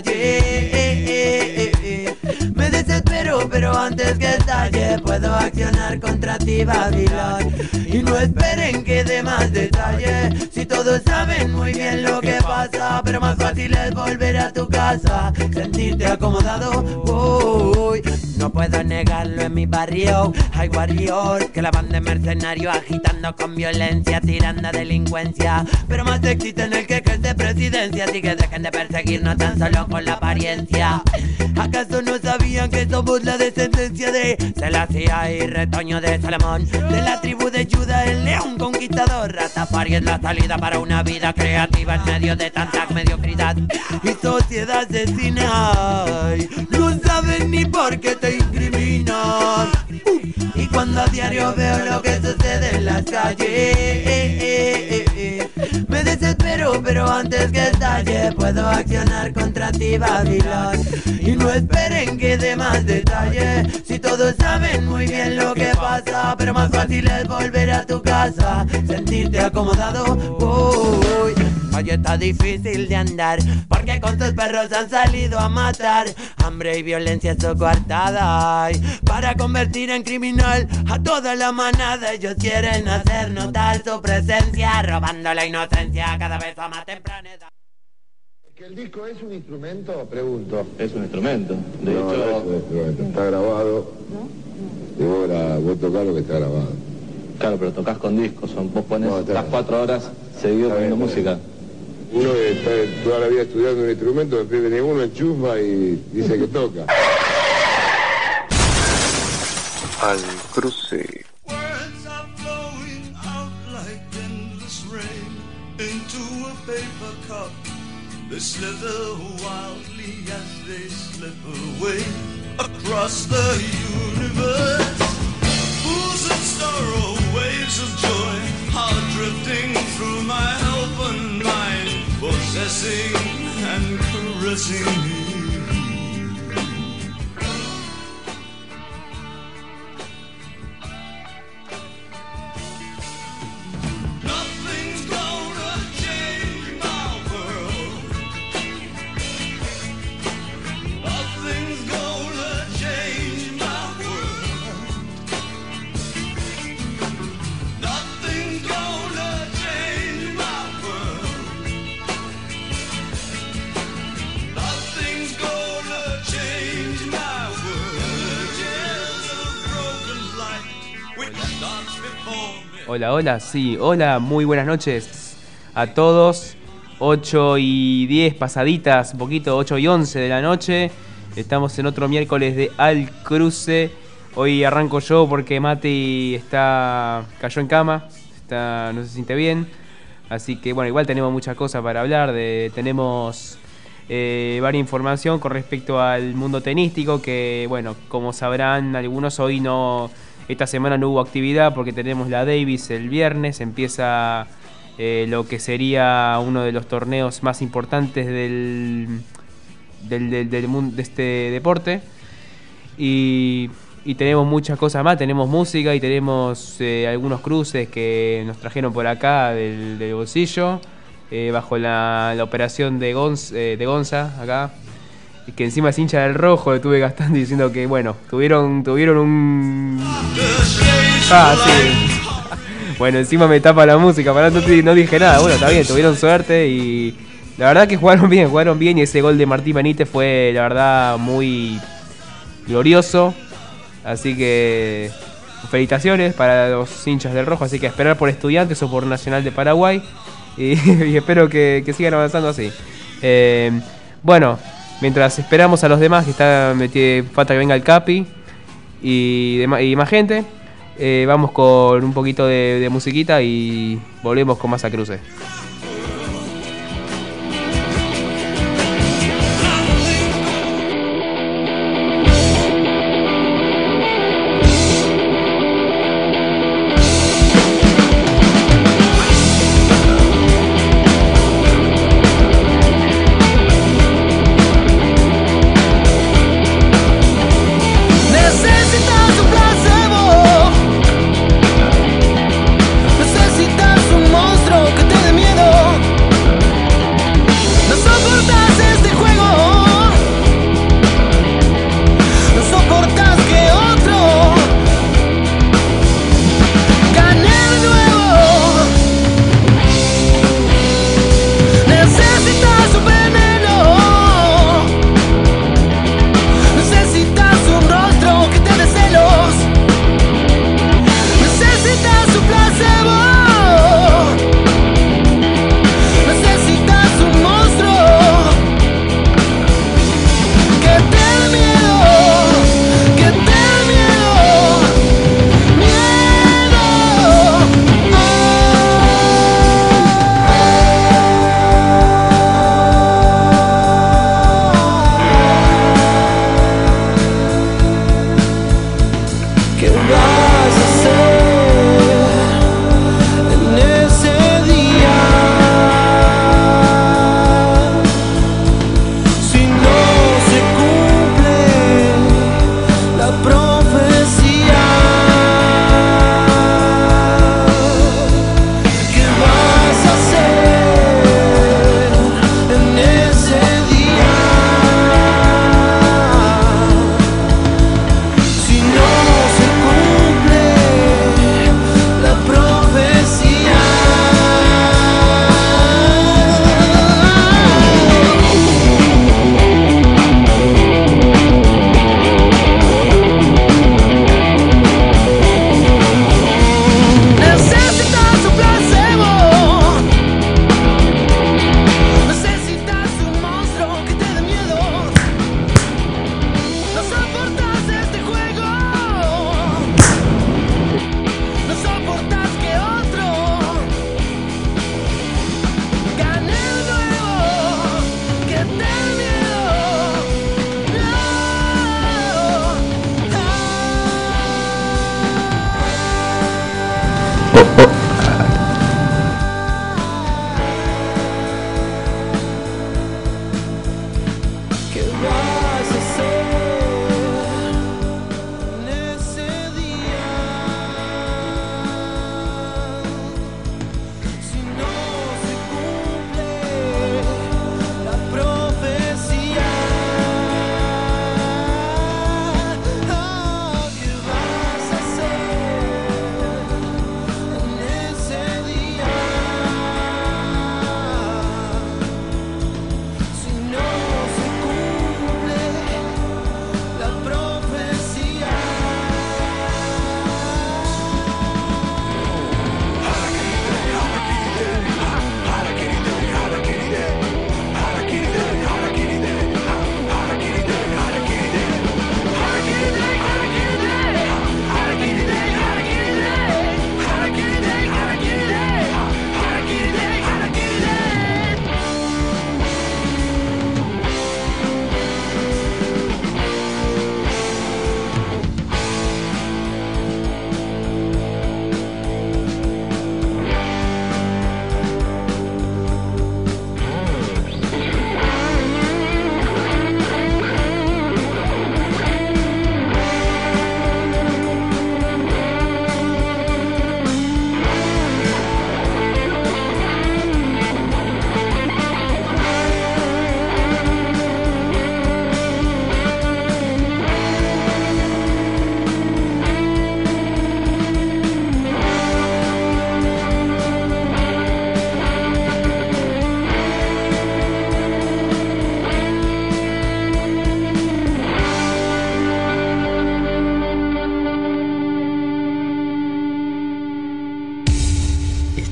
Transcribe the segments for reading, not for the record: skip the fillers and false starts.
calle. Me desespero, pero antes que estalle puedo accionar contra ti, Babilón. Y no esperen que dé más detalle, si todos saben muy bien lo que pasa. Pero más fácil es volver a tu casa, sentirte acomodado. Uy, no puedo negarlo, en mi barrio hay warrior, que la banda de mercenarios agitando con violencia, tirando a delincuencia. Pero más éxito en el que es de presidencia, así que dejen de perseguirnos tan solo con la apariencia. ¿Acaso no sabían que somos la descendencia de Selassie y retoño de Salomón? De la tribu de Judá, el león conquistador. Rastafari es la salida para una vida creativa en medio de tanta mediocridad y sociedad asesina. No saben ni por qué te incriminan. Y cuando a diario veo lo que sucede en las calles, me desespero, pero antes que estalle puedo accionar contra ti, Babilón. Y no esperen que dé más detalle, si todos saben muy bien lo que pasa. Pero más fácil es volver a tu casa, sentirte acomodado. Uy, hoy está difícil de andar, porque con tus perros han salido a matar. Hambre y violencia es su coartada, para convertir en criminal a toda la manada. Ellos quieren hacer notar su presencia, robando la inocencia cada vez a más temprana edad. ¿Que el disco es un instrumento? Pregunto. Es un instrumento. De No, hecho, no es un instrumento. Está grabado. Y vos tocás lo que está grabado. claro, pero tocas con discos. Vos pones No, las 4 horas seguido poniendo música. Uno que está toda la vida estudiando un instrumento, después viene uno, enchufa y dice que toca. Al cruce. Words are flowing out like endless rain into a paper cup. They slither wildly as they slip away across the universe. Pools of sorrow, waves of joy are drifting through my open mind, possessing and caressing me. Hola, hola, sí, hola, muy buenas noches a todos. 8:10 pasaditas, un poquito, 8:11 de la noche. Estamos en otro miércoles de Al Cruce. Hoy arranco yo porque Mati cayó en cama, no se siente bien. Así que bueno, igual tenemos muchas cosas para hablar. Tenemos varias información con respecto al mundo tenístico, que bueno, como sabrán algunos, esta semana no hubo actividad porque tenemos la Davis el viernes. Empieza lo que sería uno de los torneos más importantes del mundo de este deporte. Y tenemos muchas cosas más. Tenemos música y tenemos algunos cruces que nos trajeron por acá del bolsillo, bajo la operación de Gonza acá, que encima es hincha del Rojo. Le estuve gastando diciendo que bueno, tuvieron un... sí. Bueno, encima me tapa la música, no dije nada. Bueno, está bien, tuvieron suerte y la verdad que jugaron bien, y ese gol de Martín Benítez fue la verdad muy glorioso. Así que felicitaciones para los hinchas del Rojo. Así que esperar por Estudiantes o por Nacional de Paraguay y espero que sigan avanzando así. Bueno, mientras esperamos a los demás, que falta que venga el Capi y más gente, vamos con un poquito de musiquita y volvemos con más a Cruce. Necesitas un monstruo que te dé miedo.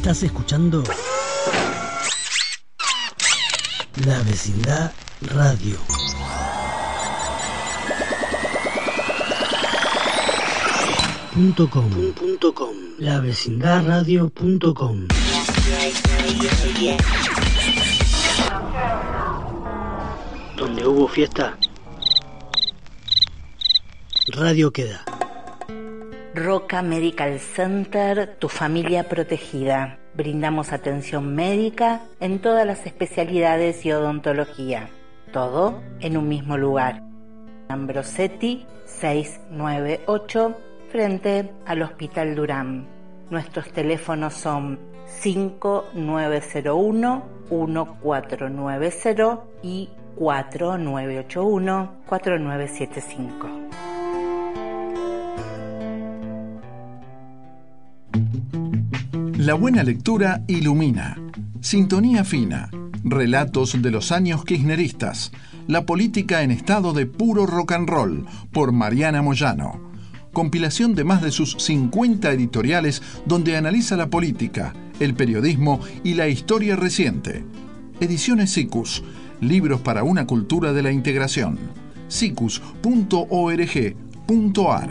Estás escuchando La Vecindad Radio. .com. lavecindadradio.com. Donde hubo fiesta, radio queda. Roca Medical Center, tu familia protegida. Brindamos atención médica en todas las especialidades y odontología. Todo en un mismo lugar. Ambrosetti 698, frente al Hospital Durán. Nuestros teléfonos son 5901-1490 y 4981-4975. La buena lectura ilumina. Sintonía fina. Relatos de los años kirchneristas. La política en estado de puro rock and roll, por Mariana Moyano. Compilación de más de sus 50 editoriales donde analiza la política, el periodismo y la historia reciente. Ediciones SICUS. Libros para una cultura de la integración. sicus.org.ar.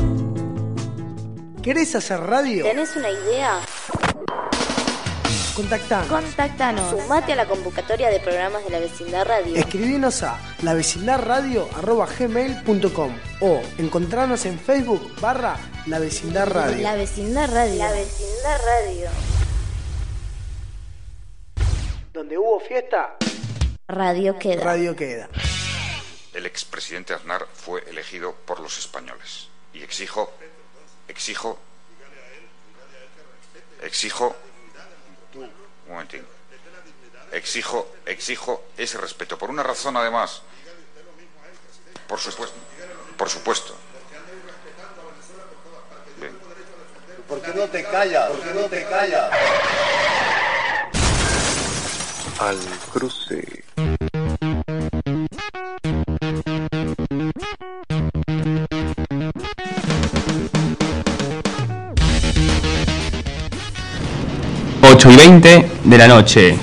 ¿Querés hacer radio? ¿Tenés una idea? Contactanos. Sumate a la convocatoria de programas de La Vecindad Radio. Escribinos a lavecindadradio@gmail.com o encontrarnos en Facebook /La Vecindad Radio. La Vecindad Radio. La Vecindad Radio. Donde hubo fiesta, radio queda. Radio queda. El expresidente Aznar fue elegido por los españoles. Y exijo un momentín. Exijo ese respeto. Por una razón, además. Por supuesto. Bien. ¿Por qué no te callas? Al cruce. Ocho y 20 de la noche.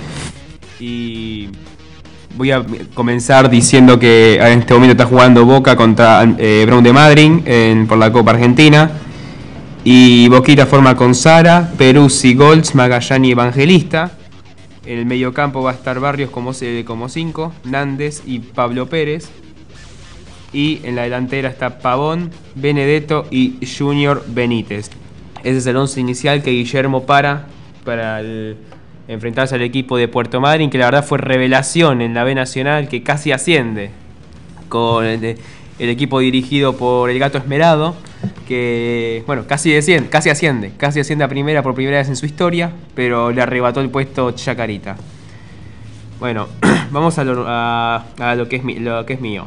Y voy a comenzar diciendo que en este momento está jugando Boca contra Brown de Madryn por la Copa Argentina. Y Boquita forma con Sara, Peruzzi, Golds, Magallani y Evangelista. En el mediocampo va a estar Barrios como 5, Nández y Pablo Pérez. Y en la delantera está Pavón, Benedetto y Junior Benítez. Ese es el 11 inicial que Guillermo para enfrentarse al equipo de Puerto Madryn, que la verdad fue revelación en la B Nacional, que casi asciende, con el equipo dirigido por el Gato Esmerado, que bueno, casi asciende a primera por primera vez en su historia, pero le arrebató el puesto Chacarita. Bueno, vamos a lo que es mío.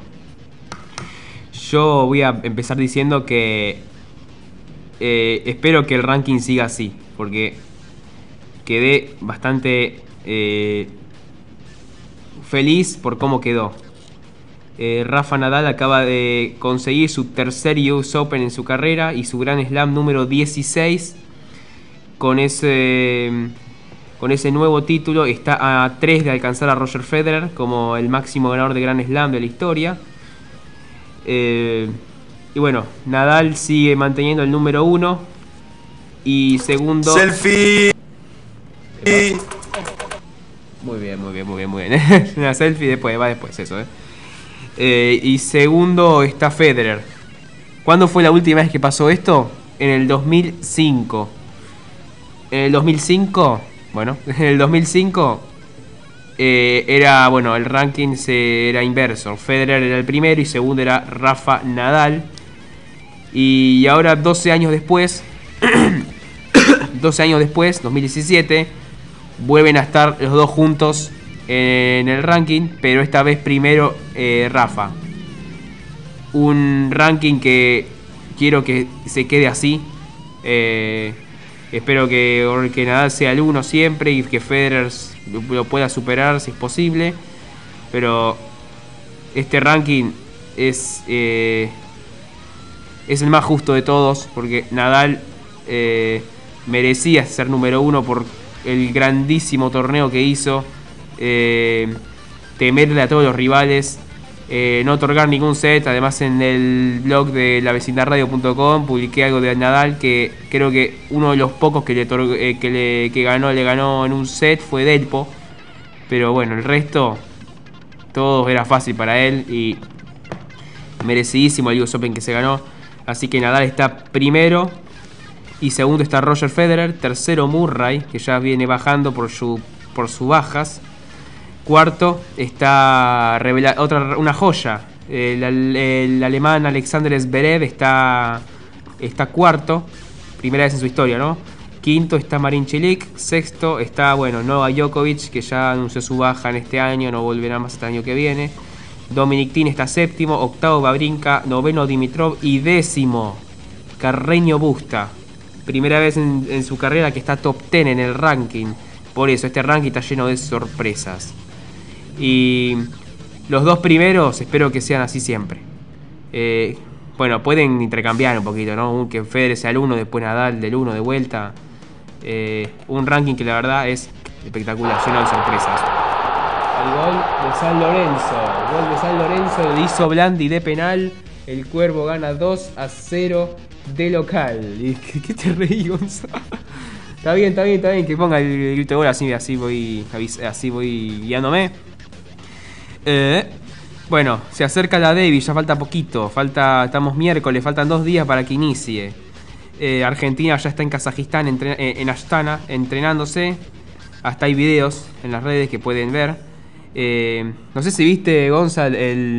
Yo voy a empezar diciendo que espero que el ranking siga así, porque quedé bastante feliz por cómo quedó. Rafa Nadal acaba de conseguir su tercer US Open en su carrera y su Grand Slam número 16. Con ese nuevo título está a 3 de alcanzar a Roger Federer como el máximo ganador de Grand Slam de la historia. Y bueno, Nadal sigue manteniendo el número 1 y segundo... ¡Selfie! Muy bien. Una selfie va después eso, y segundo está Federer. ¿Cuándo fue la última vez que pasó esto? En el 2005. En el 2005 era, bueno, el ranking era inverso. Federer era el primero y segundo era Rafa Nadal. Y ahora 12 años después, 2017, vuelven a estar los dos juntos en el ranking, pero esta vez primero Rafa. Un ranking que quiero que se quede así. Espero que Nadal sea el 1 siempre y que Federer lo pueda superar si es posible. Pero este ranking es el más justo de todos, porque Nadal merecía ser número 1 por el grandísimo torneo que hizo, temerle a todos los rivales, no otorgar ningún set. Además, en el blog de lavecindarradio.com publiqué algo de Nadal, que creo que uno de los pocos que le ganó en un set fue Delpo, pero bueno, el resto todo era fácil para él y merecidísimo el US Open que se ganó. Así que Nadal está primero y segundo está Roger Federer, tercero Murray, que ya viene bajando por sus bajas. Cuarto está una joya, el alemán Alexander Zverev está cuarto, primera vez en su historia, ¿no? Quinto está Marin Cilic, sexto está, Novak Djokovic, que ya anunció su baja en este año, no volverá más hasta el año que viene. Dominic Thiem está séptimo, octavo Wawrinka, noveno Dimitrov y décimo Carreño Busta. Primera vez en su carrera que está top 10 en el ranking. Por eso este ranking está lleno de sorpresas. Y los dos primeros espero que sean así siempre. Pueden intercambiar un poquito, ¿no? Que Federer sea el 1, después Nadal del 1 de vuelta. Un ranking que la verdad es espectacular, lleno de sorpresas. El gol de San Lorenzo de Iso Blandi de penal. El Cuervo gana 2-0 de local. ¿Qué te reí, Gonzalo? Está bien, que ponga el grito de gol, así voy guiándome. Se acerca la Davis, ya falta poquito, estamos miércoles, faltan 2 días para que inicie. Argentina ya está en Kazajistán, en Astana, entrenándose. Hasta hay videos en las redes que pueden ver. No sé si viste, Gonza,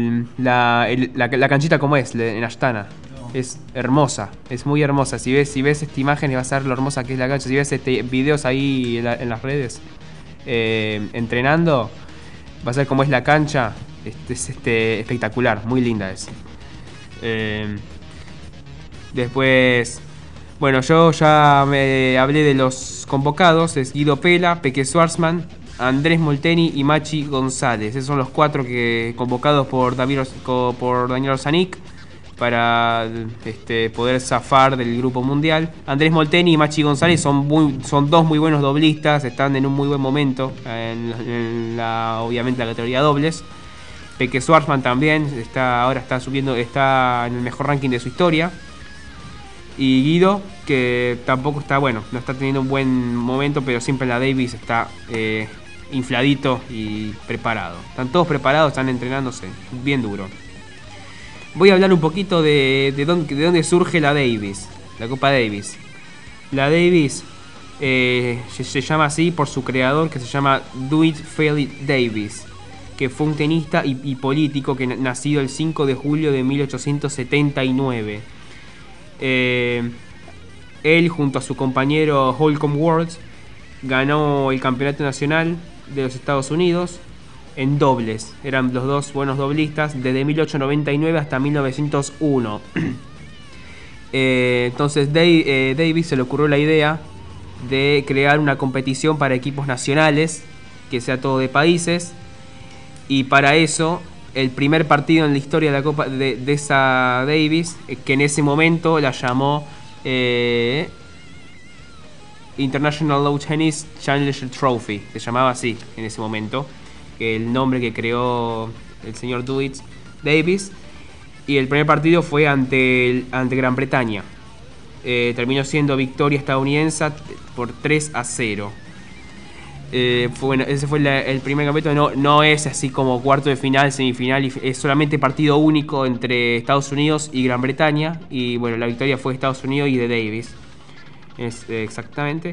la canchita como es en Astana. Es hermosa, es muy hermosa. Si ves esta imagen vas a ver lo hermosa que es la cancha. Si ves videos ahí en las redes entrenando, vas a ver cómo es la cancha. Es espectacular, muy linda es. Después, yo ya me hablé de los convocados. Es Guido Pela, Peque Schwartzman, Andrés Molteni y Machi González. Esos son los 4 que convocados por Daniel Orsanic para poder zafar del grupo mundial. Andrés Molteni y Machi González son 2 muy buenos doblistas, están en un muy buen momento obviamente la categoría dobles. Peque Schwartzman también está en el mejor ranking de su historia. Y Guido, que tampoco está no está teniendo un buen momento, pero siempre en la Davis está infladito y preparado. Están todos preparados, están entrenándose bien duro. Voy a hablar un poquito de dónde surge la Davis, la Copa Davis. La Davis se llama así por su creador, que se llama Dwight Philip Davis, que fue un tenista y político que nacido el 5 de julio de 1879. Él, junto a su compañero Holcomb Ward, ganó el campeonato nacional de los Estados Unidos en dobles. Eran los 2 buenos doblistas desde 1899 hasta 1901. Entonces Davis se le ocurrió la idea de crear una competición para equipos nacionales, que sea todo de países, y para eso el primer partido en la historia de la Copa de esa Davis, que en ese momento la llamó International Lawn Tennis Challenger Trophy, se llamaba así en ese momento, el nombre que creó el señor Dwight Davis. Y el primer partido fue ante Gran Bretaña. Terminó siendo victoria estadounidense por 3-0. Ese fue el primer campeonato. No es así como cuarto de final, semifinal, es solamente partido único entre Estados Unidos y Gran Bretaña. Y la victoria fue de Estados Unidos y de Davis. Exactamente.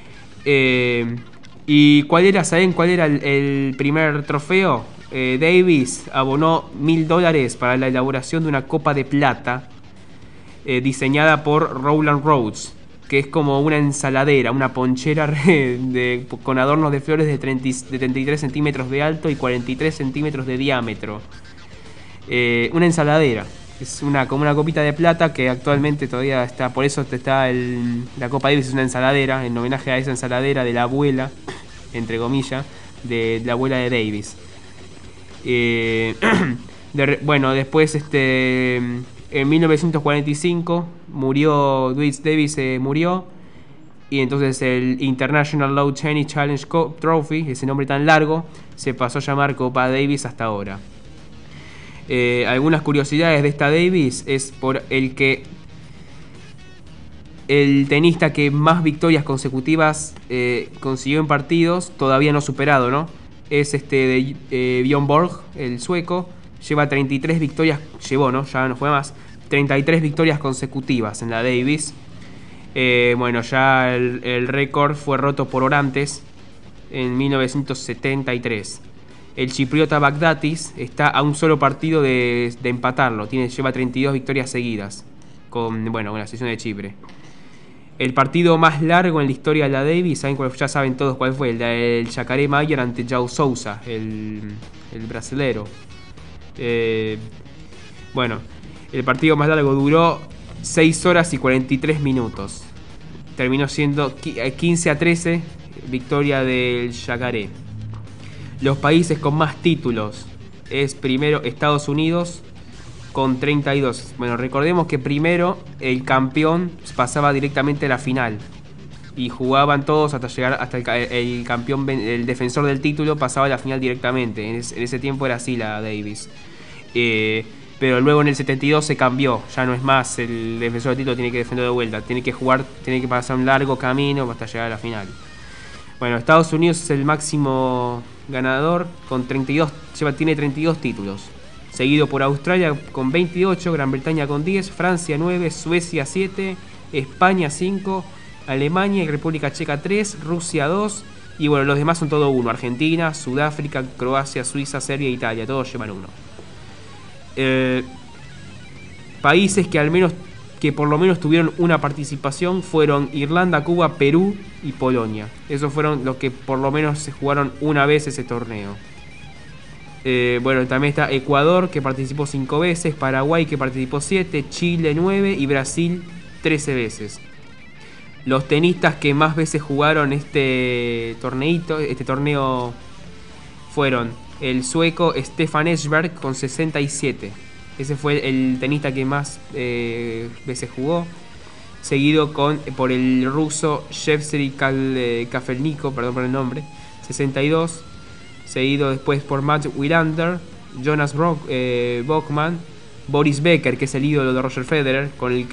¿Y saben cuál era el primer trofeo? Davis abonó $1,000 para la elaboración de una copa de plata diseñada por Rowland Rhodes, que es como una ensaladera, una ponchera con adornos de flores de 33 centímetros de alto y 43 centímetros de diámetro. Una ensaladera. Es como una copita de plata que actualmente todavía está, por eso está la Copa Davis, es una ensaladera, en homenaje a esa ensaladera de la abuela, entre comillas, de la abuela de Davis. Después en 1945 murió Dwight Davis, y entonces el International Lawn Tennis Challenge Trophy, ese nombre tan largo, se pasó a llamar Copa Davis hasta ahora. Algunas curiosidades de esta Davis es por el tenista que más victorias consecutivas consiguió en partidos, todavía no superado, ¿no? Es Björn Borg, el sueco. Lleva 33 victorias, ¿no? Ya no juega más. 33 victorias consecutivas en la Davis. Bueno, ya el récord fue roto por Orantes en 1973. El chipriota Baghdatis está a un solo partido de empatarlo. Lleva 32 victorias seguidas con la selección de Chipre. El partido más largo en la historia de la Davis, ya saben todos cuál fue, el Jacare Mayer ante João Sousa, el brasilero. El partido más largo duró 6 horas y 43 minutos. Terminó siendo 15-13, victoria del Jacare. Los países con más títulos es primero Estados Unidos con 32. Bueno, recordemos que primero el campeón pasaba directamente a la final y jugaban todos hasta llegar hasta el campeón, el defensor del título pasaba a la final directamente. En ese tiempo era así la Davis. Pero luego en el 72 se cambió, ya no es más el defensor del título tiene que defender de vuelta, tiene que jugar, tiene que pasar un largo camino hasta llegar a la final. Bueno, Estados Unidos es el máximo ganador con 32, tiene 32 títulos. Seguido por Australia con 28, Gran Bretaña con 10, Francia 9, Suecia 7, España 5, Alemania y República Checa 3, Rusia 2 y bueno, los demás son todo 1, Argentina, Sudáfrica, Croacia, Suiza, Serbia e Italia, todos llevan 1. Países que por lo menos tuvieron una participación fueron Irlanda, Cuba, Perú y Polonia. Esos fueron los que por lo menos se jugaron una vez ese torneo. También está Ecuador, que participó 5 veces, Paraguay, que participó 7, Chile 9 y Brasil 13 veces. Los tenistas que más veces jugaron este torneo fueron el sueco Stefan Edberg con 67. Ese fue el tenista que más veces jugó. Seguido por el ruso Shevsky Kafelnikov, perdón por el nombre, 62. Seguido después por Matt Wilander, Jonas Bachmann, Boris Becker, que es el ídolo de Roger Federer,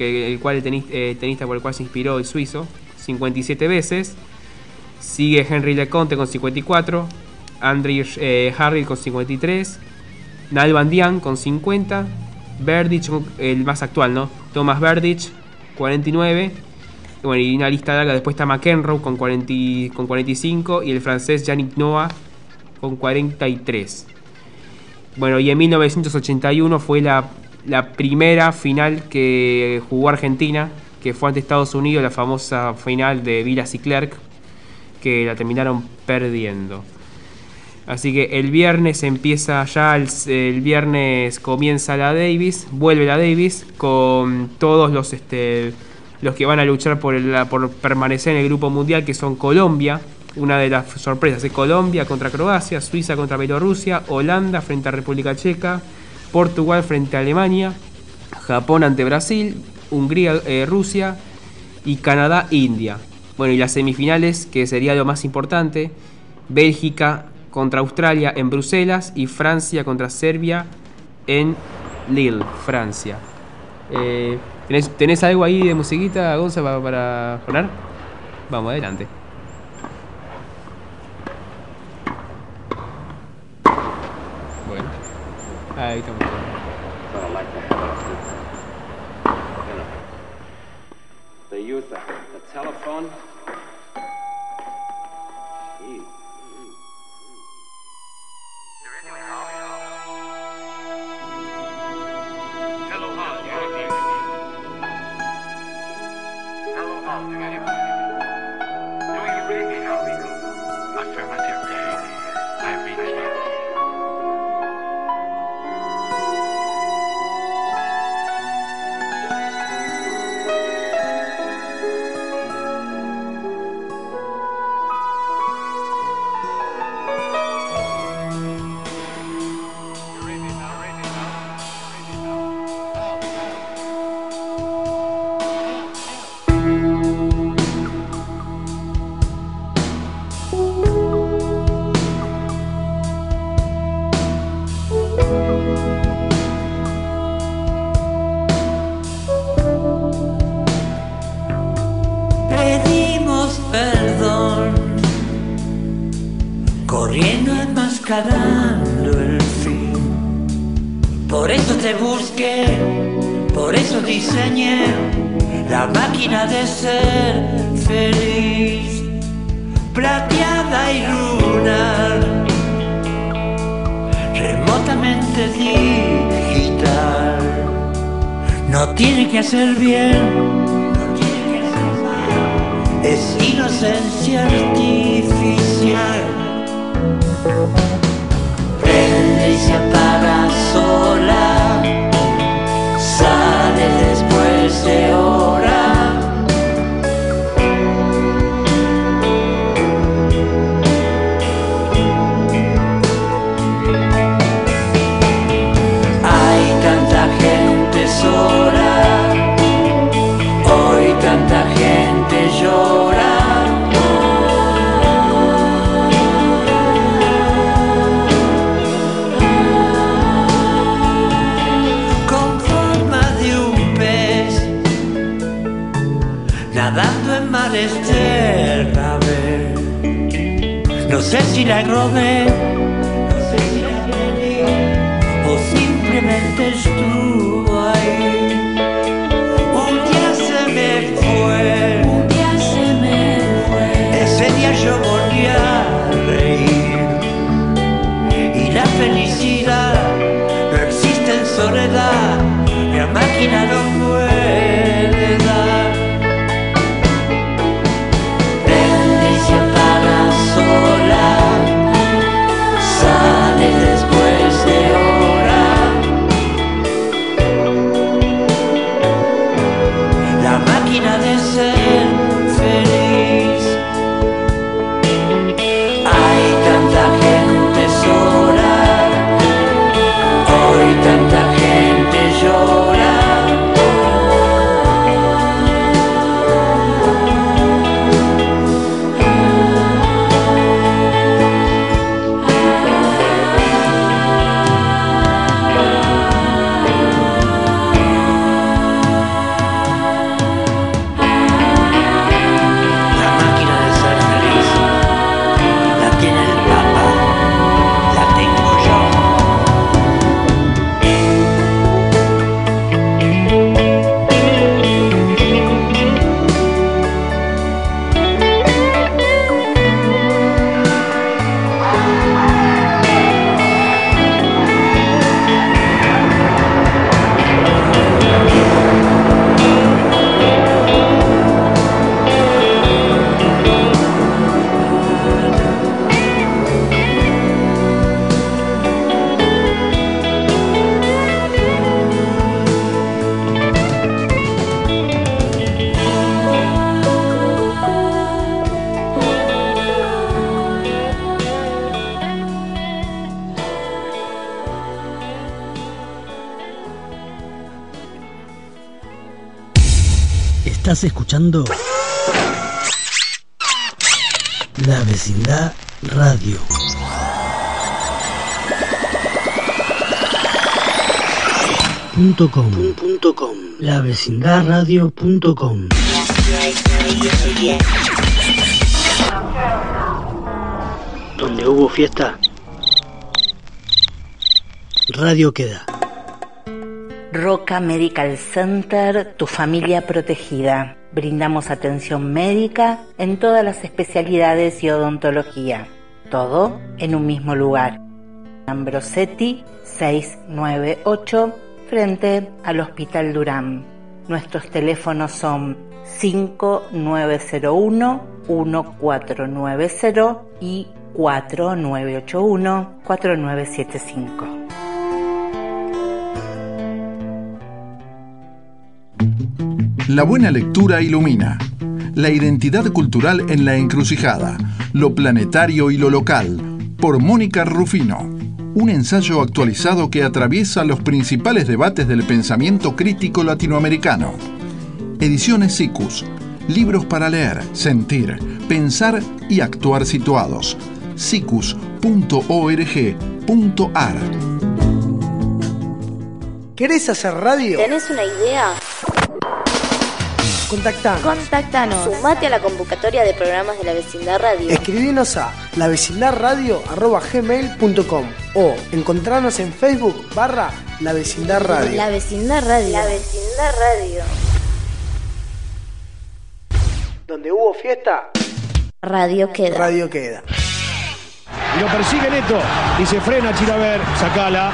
el tenista por el cual se inspiró el suizo, 57 veces. Sigue Henry Leconte con 54, Andrei Harry con 53, Nalban Dian con 50, Berdych, el más actual, ¿no? Thomas Berdych, 49. Bueno, y una lista larga, después está McEnroe con 45 y el francés Yannick Noah con 43. Bueno, y en 1981 fue la primera final que jugó Argentina, que fue ante Estados Unidos, la famosa final de Vilas y Clerc, que la terminaron perdiendo. Así que el viernes empieza ya, el viernes comienza la Davis, vuelve la Davis con todos los que van a luchar por permanecer en el grupo mundial, que son Colombia. Una de las sorpresas es Colombia contra Croacia, Suiza contra Bielorrusia, Holanda frente a República Checa, Portugal frente a Alemania, Japón ante Brasil, Hungría, Rusia y Canadá, India. Bueno, y las semifinales, que sería lo más importante, Bélgica contra Australia en Bruselas y Francia contra Serbia en Lille, Francia. ¿Tenés algo ahí de musiquita, Gonza, para poner? Vamos, adelante. Bueno, ahí estamos. They use the telephone. perdón, corriendo enmascarando el fin. Por eso te busqué, por eso diseñé la máquina de ser feliz, plateada y lunar, remotamente digital. No tiene que hacer bien, es inocencia artificial. Prende y se apaga sola, sale después de hora. Hay tanta gente sola, hoy tanta gente llora. Nadando en mares de ver. No sé si la robé, no sé si la perdí, o simplemente estuvo ahí. Un día se me fue, un día se me fue. Ese día yo volví a reír. Y la felicidad no existe en soledad, la máquina no puede dar. Sale después de hora. La máquina de ser feliz. Hay tanta gente sola, hoy tanta gente llora. Estás escuchando La Vecindad Radio. .com. lavecindadradio.com. Donde hubo fiesta, radio queda. Roca Medical Center, tu familia protegida. Brindamos atención médica en todas las especialidades y odontología. Todo en un mismo lugar. Ambrosetti 698, frente al Hospital Durán. Nuestros teléfonos son 5901-1490 y 4981-4975. La buena lectura ilumina. La identidad cultural en la encrucijada. Lo planetario y lo local. Por Mónica Rufino. Un ensayo actualizado que atraviesa los principales debates del pensamiento crítico latinoamericano. Ediciones SICUS. Libros para leer, sentir, pensar y actuar situados. sicus.org.ar. ¿Querés hacer radio? ¿Tenés una idea? Contactanos. Sumate a la convocatoria de programas de la Vecindad Radio. Escribinos a lavecindadradio@gmail.com o encontrarnos en Facebook /La Vecindad Radio. La Vecindad Radio. La Vecindad Radio. Donde hubo fiesta, Radio queda. Radio queda. Y lo persigue Neto y se frena Chilaver, sacala.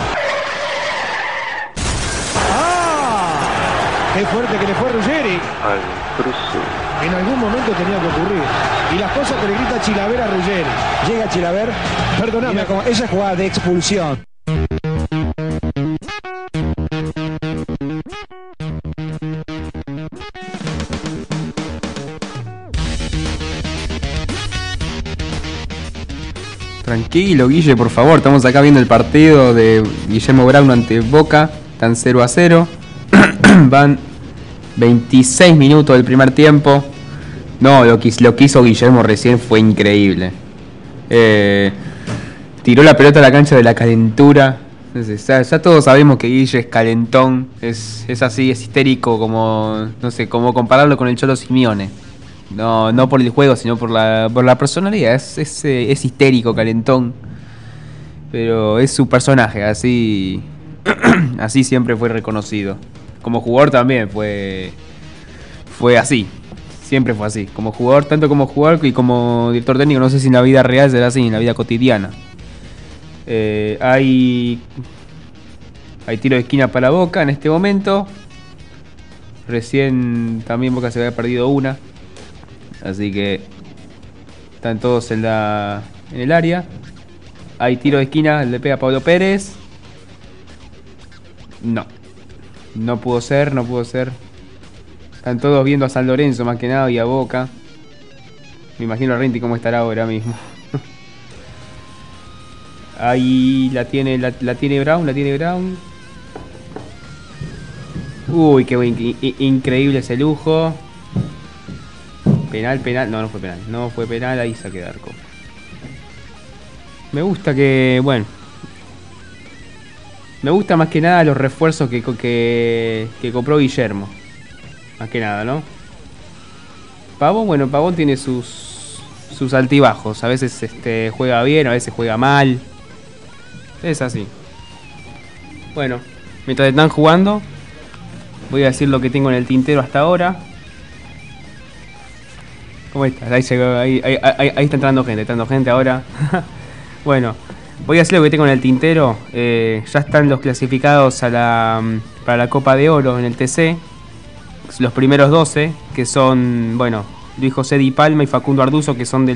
¡Ah! ¡Qué fuerte que le fue a Ruggeri! Al cruce. En algún momento tenía que ocurrir. Y las cosas que le grita Chilaver a Ruggeri. Llega Chilaver, perdóname. Esa jugada de expulsión. Tranquilo, Guille, por favor. Estamos acá viendo el partido de Guillermo Brown ante Boca. Están 0-0. Van 26 minutos del primer tiempo. No, lo que hizo Guillermo recién fue increíble. Tiró la pelota a la cancha de la calentura. Ya todos sabemos que Guille es calentón. Es así, es histérico, como no sé, como compararlo con el Cholo Simeone. No por el juego, sino por la personalidad. Es histérico, calentón. Pero es su personaje, así así siempre fue reconocido. Como jugador también fue así. Siempre fue así. Como jugador, tanto como jugador y como director técnico, no sé si en la vida real será así, en la vida cotidiana. Hay tiro de esquina para Boca en este momento. Recién también Boca se había perdido una. Así que están todos en el área. Hay tiro de esquina, le pega a Pablo Pérez. No pudo ser. Están todos viendo a San Lorenzo más que nada y a Boca. Me imagino a Renti cómo estará ahora mismo. Ahí la tiene Brown. Uy, qué increíble ese lujo. Penal. No fue penal, ahí saque de arco. Me gusta más que nada los refuerzos que compró Guillermo. Más que nada, ¿no? Pavón tiene sus altibajos. A veces juega bien, a veces juega mal. Es así. Bueno, mientras están jugando, voy a decir lo que tengo en el tintero hasta ahora. ¿Cómo estás? Ahí está entrando gente ahora. Bueno, voy a decir lo que tengo en el tintero. Ya están los clasificados para la Copa de Oro en el TC. Los primeros 12, que son, Luis José Di Palma y Facundo Arduzo, que son de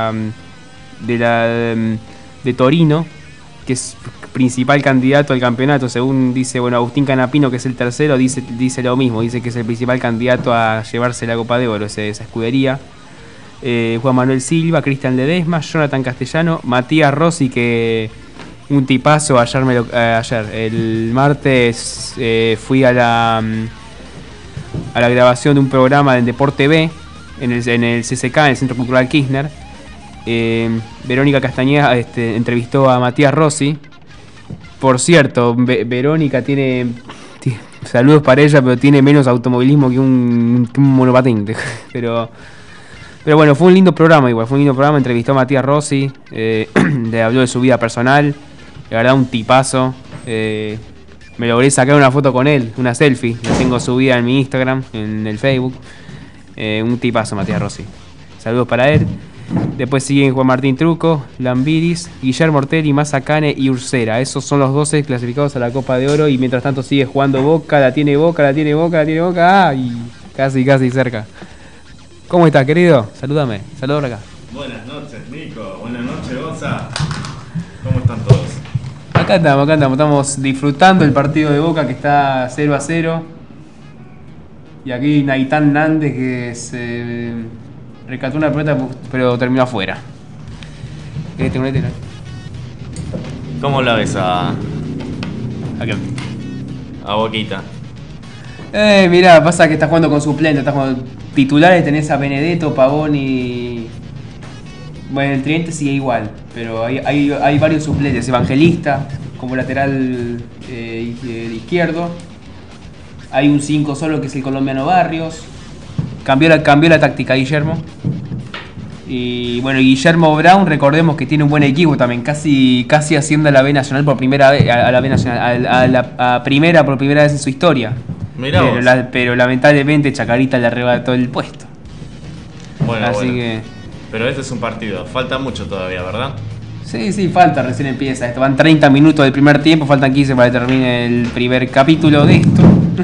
Torino, que es principal candidato al campeonato. Según dice, Agustín Canapino, que es el tercero, dice lo mismo. Dice que es el principal candidato a llevarse la Copa de Oro, esa escudería. Juan Manuel Silva, Cristian Ledesma, Jonathan Castellano, Matías Rossi, que un tipazo. El martes fui a la grabación de un programa del Deporte B en el CCK, en el Centro Cultural Kirchner. Verónica Castañeda entrevistó a Matías Rossi. Por cierto, Verónica tiene saludos para ella, pero tiene menos automovilismo que un monopatín. Pero bueno, fue un lindo programa igual. Entrevistó a Matías Rossi, le habló de su vida personal. La verdad, un tipazo. Me logré sacar una foto con él, una selfie. La tengo subida en mi Instagram, en el Facebook. Un tipazo, Matías Rossi. Saludos para él. Después siguen Juan Martín Truco, Lambiris, Guillermo Ortelli, Mazacane y Ursera. Esos son los 12 clasificados a la Copa de Oro. Y mientras tanto sigue jugando Boca. La tiene Boca. Y casi cerca. ¿Cómo estás, querido? Salúdame. Saludos acá. Buenas noches, Nico. Buenas noches, Gonza. ¿Cómo están todos? Acá estamos. Estamos disfrutando el partido de Boca, que está 0-0. Y aquí Naitán Nández, que se rescató una pelota, pero terminó afuera. ¿Cómo la ves a Boquita? Mirá, pasa que está jugando con suplentes, está jugando titulares, tenés a Benedetto, Pavón y... Bueno, el tridente sigue igual, pero hay varios suplentes. Evangelista como lateral izquierdo. Hay un 5 solo, que es el colombiano Barrios. cambió la táctica Guillermo. Y bueno, Guillermo Brown, recordemos que tiene un buen equipo también, casi haciendo a la B Nacional por primera vez, a la B Nacional, a primera por primera vez en su historia. Mirá vos. Pero lamentablemente Chacarita le arrebató el puesto. Bueno, así que... Pero este es un partido, falta mucho todavía, ¿verdad? Sí, falta, recién empieza esto. Van 30 minutos del primer tiempo, faltan 15 para que termine el primer capítulo de esto.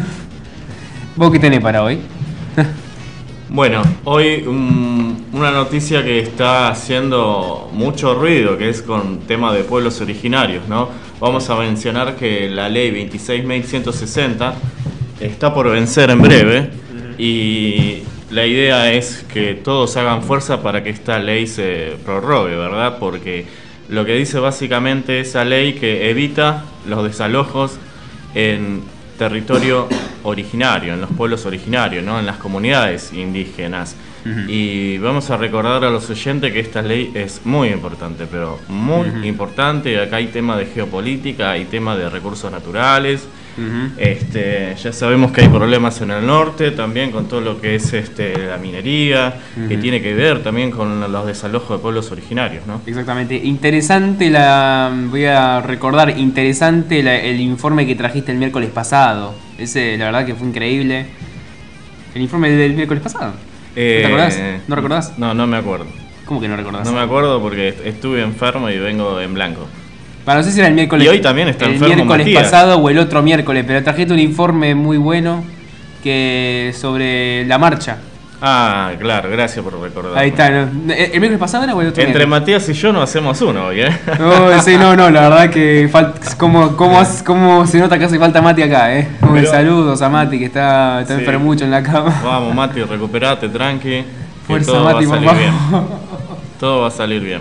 ¿Vos qué tenés para hoy? Bueno, hoy una noticia que está haciendo mucho ruido, que es con tema de pueblos originarios, ¿no? Vamos a mencionar que la ley 26.160 está por vencer en breve y la idea es que todos hagan fuerza para que esta ley se prorrogue, ¿verdad? Porque lo que dice básicamente esa ley que evita los desalojos en territorio originario, en los pueblos originarios, ¿no? En las comunidades indígenas. Y vamos a recordar a los oyentes que esta ley es muy importante, pero muy importante. Acá hay tema de geopolítica, hay tema de recursos naturales. Ya sabemos que hay problemas en el norte también con todo lo que es la minería, que tiene que ver también con los desalojos de pueblos originarios, ¿no? Exactamente. Interesante voy a recordar, el informe que trajiste el miércoles pasado. Ese, la verdad que fue increíble. El informe del miércoles pasado. ¿Te acordás? ¿No recordás? No me acuerdo. ¿Cómo que no recordás? No me acuerdo porque estuve enfermo y vengo en blanco. Para no sé si era el miércoles. Y hoy también está enfermo el miércoles Matías. pasado o el otro miércoles, pero trajiste un informe muy bueno sobre la marcha. Ah, claro, gracias por recordar. Ahí está, ¿no? ¿El miércoles pasado era o el otro Entre miércoles? Matías y yo no hacemos uno hoy, ¿eh? No, la verdad que cómo se nota que hace falta Mati acá, ¿eh? Saludos a Mati que está enfermucho en la cama. Vamos, Mati, recuperate, tranqui. Fuerza, todo Mati, va a salir bien. Todo va a salir bien.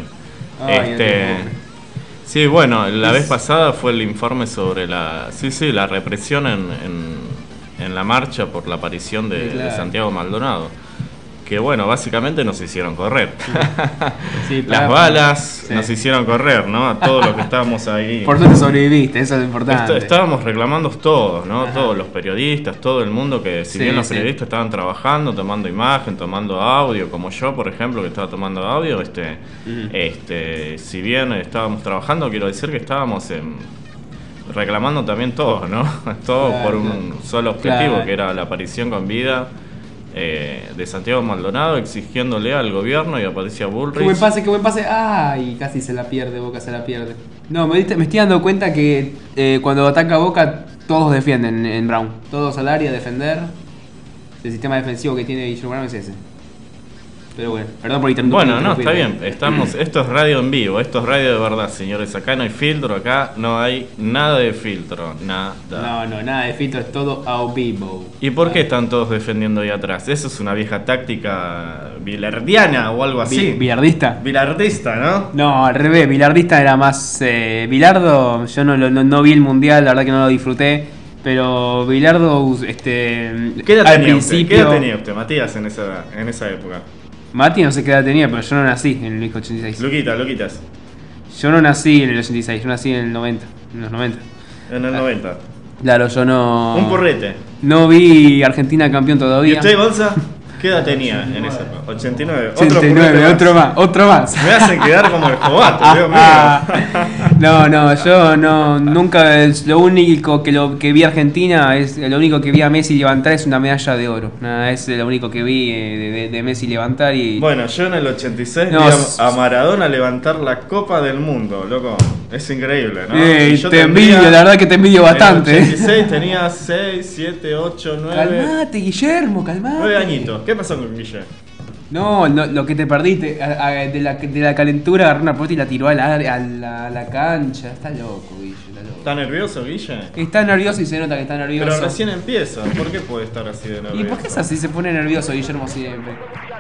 Sí, bueno, la vez pasada fue el informe sobre la represión en la marcha por la aparición de Santiago Maldonado. Que bueno, básicamente nos hicieron correr. Las balas nos hicieron correr, ¿no? A todos los que estábamos ahí. Por suerte sobreviviste, eso es lo importante. Estábamos reclamando todos, ¿no? Todos los periodistas, todo el mundo que, si bien los periodistas estaban trabajando, tomando imagen, tomando audio, como yo, por ejemplo, que estaba tomando audio, si bien estábamos trabajando, quiero decir que estábamos reclamando también todos, ¿no? Todos por un solo objetivo, que era la aparición con vida de Santiago Maldonado, exigiéndole al gobierno, y aparecía Bullrich. Qué buen pase. Ay, casi se la pierde, Boca se la pierde. No, me estoy dando cuenta que cuando ataca Boca, todos defienden en Brown. Todos al área a defender. El sistema defensivo que tiene Guillermo Brown es ese. Pero bueno, perdón por interrumpir. Bueno, no, está bien. Esto es radio en vivo, esto es radio de verdad, señores. Acá no hay filtro, acá no hay nada de filtro, nada. No, nada de filtro, es todo a vivo. ¿Y por qué están todos defendiendo ahí atrás? Eso es una vieja táctica bilardiana o algo así. ¿Bilardista? Bilardista, ¿no? No, al revés, bilardista era más... Bilardo, yo no vi el mundial, la verdad que no lo disfruté. Pero Bilardo, ¿Qué edad tenía usted, Matías, en esa época? Mati no sé qué edad tenía, pero yo no nací en el 86. Luquitas. Yo no nací en el 86, yo nací en el 90. En los 90. En el 90. Claro, yo no... Un porrete. No vi Argentina campeón todavía. ¿Y usted, Gonza? ¿Qué edad tenía en esa época? 89. 89, otro más. Me hacen quedar como el jovato, Dios mío. Yo nunca, lo único que vi a Argentina, lo único que vi a Messi levantar es una medalla de oro. Es lo único que vi de Messi levantar y... Bueno, yo en el 86 vi a Maradona levantar la Copa del Mundo, loco. Es increíble, ¿no? Te envidio, la verdad que te envidio bastante. En el 86 tenía 6, 7, 8, 9... Calmate, Guillermo, calmate. 9 añitos. ¿Qué pasó con Guille? No, lo que te perdiste, de la calentura agarró una pelota y la tiró a la cancha. Está loco, Guille, está loco. ¿Está nervioso, Guille? Está nervioso y se nota que está nervioso. Pero recién empieza, ¿por qué puede estar así de nervioso? ¿Y por qué es así? Se pone nervioso Guillermo siempre.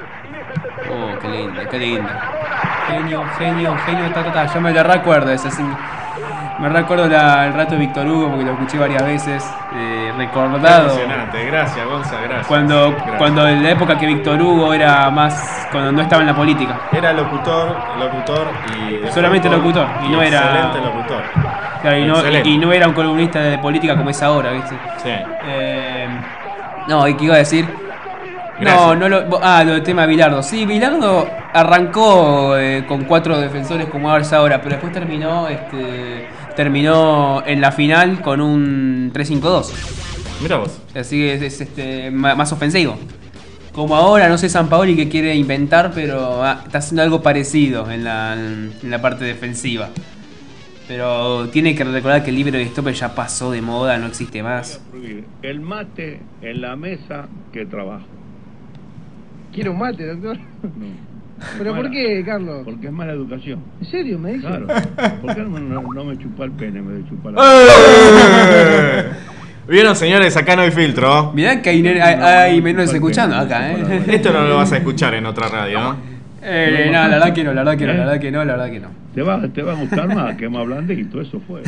Oh, qué lindo. Genio, Yo me lo recuerdo, es así. Me recuerdo el rato de Víctor Hugo porque lo escuché varias veces, recordado. Emocionante, gracias Gonza, gracias. Cuando en la época que Víctor Hugo era más, cuando no estaba en la política. Era locutor y... Solamente locutor, y no era... Excelente locutor. Claro, y no era un columnista de política como es ahora, ¿viste? Sí. No, ¿y qué iba a decir? No, lo del tema de Bilardo. Sí, Bilardo arrancó con 4 defensores como ahora, pero después terminó en la final con un 3-5-2. Mirá vos. Así que es más ofensivo. Como ahora, no sé Sampaoli que quiere inventar, pero está haciendo algo parecido en la parte defensiva. Pero tiene que recordar que el libro de stopper ya pasó de moda, no existe más. El mate en la mesa que trabajo. ¿Quiere un mate, doctor? No. ¿Pero por qué, Carlos? Porque es mala educación. ¿En serio me dice? Claro. ¿Por qué no me chupa el pene, me chupa la... Vieron, señores, acá no hay filtro. Mirá que hay menos escuchando acá, Esto no lo vas a escuchar en otra radio, ¿no? No, la verdad que no. Te va a gustar más, que más blandito, eso fue.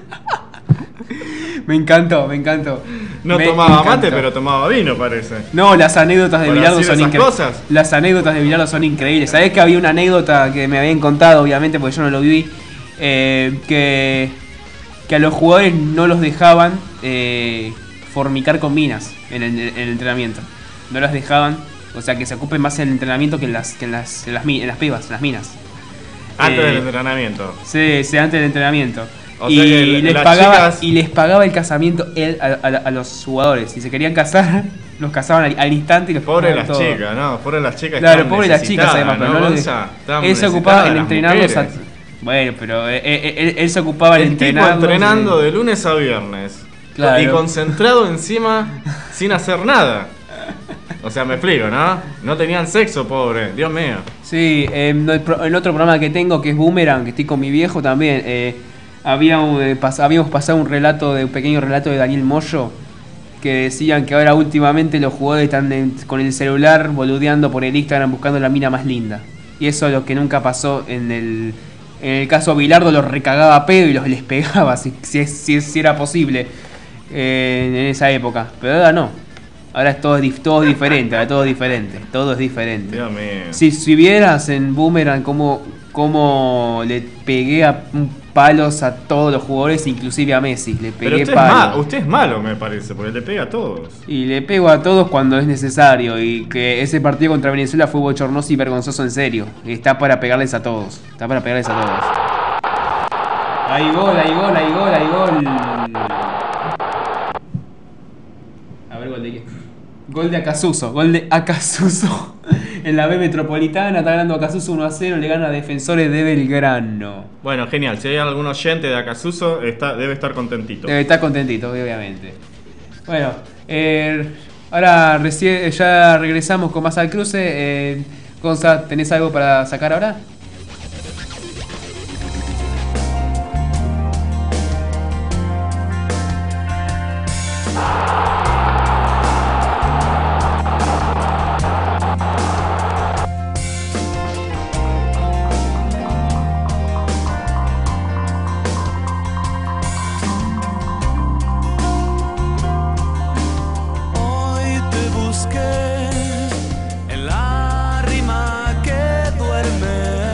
Me encantó. No tomaba mate, pero tomaba vino, parece. No, las anécdotas de Bilardo son increíbles. Cosas. Las anécdotas de Bilardo son increíbles. ¿Sabés que había una anécdota que me habían contado, obviamente, porque yo no lo viví? Que a los jugadores no los dejaban fornicar con minas en el entrenamiento. No las dejaban, o sea, que se ocupen más en el entrenamiento que en las pibas, en las minas. Antes del entrenamiento. Sí, antes del entrenamiento. O sea que les pagaba el casamiento él a los jugadores. Si se querían casar, los casaban al instante y los pobre pagaban las todo. chicas, ¿no? Pobre las chicas. Claro, pobre las chicas además, pero ¿no? Él se ocupaba en entrenarlos. Bueno, pero él se ocupaba en entrenarlos. Entrenando de lunes a viernes. Claro. Y concentrado encima sin hacer nada. O sea, me explico, ¿no? No tenían sexo, pobre. Dios mío. Sí, en otro programa que tengo, que es Boomerang, que estoy con mi viejo también, habíamos pasado un pequeño relato de Daniel Moyo, que decían que ahora últimamente los jugadores están con el celular boludeando por el Instagram buscando la mina más linda. Y eso es lo que nunca pasó en el caso Bilardo, los recagaba a pedo y les pegaba si era posible en esa época. Pero ahora no. Ahora es todo diferente, todo es diferente. Dios mío. Si vieras en Boomerang cómo le pegué a palos a todos los jugadores, inclusive a Messi. Le pegué palos. Usted es malo, me parece, porque le pega a todos. Y le pego a todos cuando es necesario. Y que ese partido contra Venezuela fue bochornoso y vergonzoso en serio. Está para pegarles a todos. Hay gol. A ver, ¿gol de qué? Gol de Acasuso. En la B Metropolitana está ganando Acasuso 1-0, le gana a Defensores de Belgrano. Bueno, genial. Si hay algún oyente de Acasuso, debe estar contentito. Debe estar contentito, obviamente. Bueno, ahora ya regresamos con más al cruce. Gonza, ¿tenés algo para sacar ahora? En la rima que duerme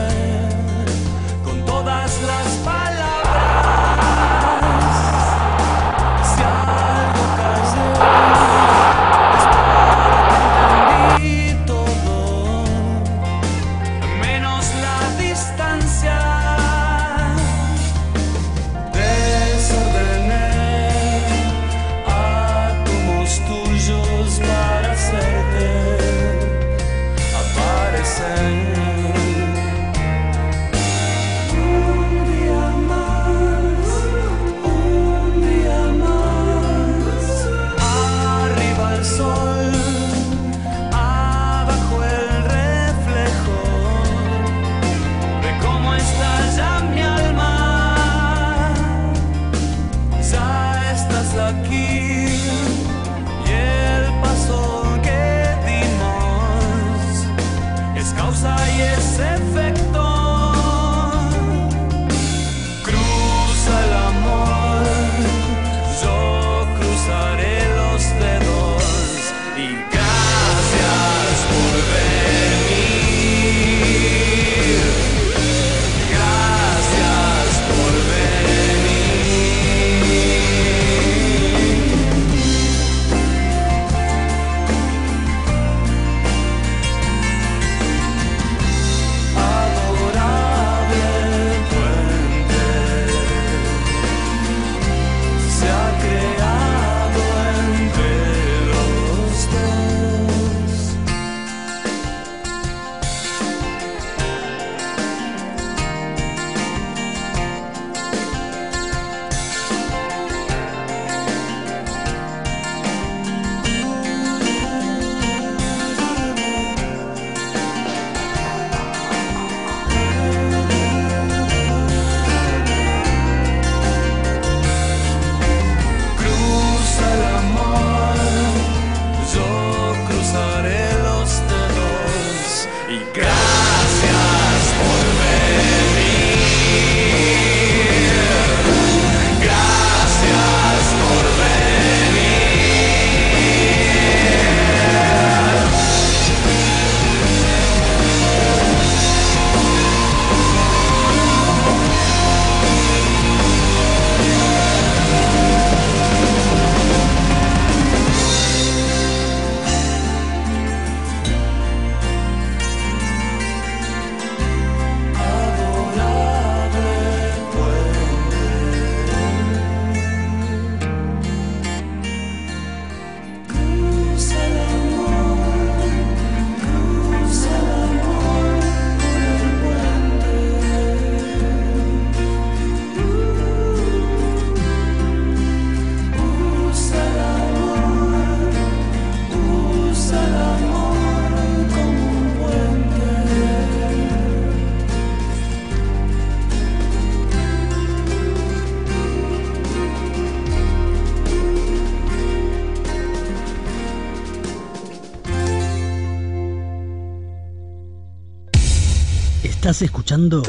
Estás escuchando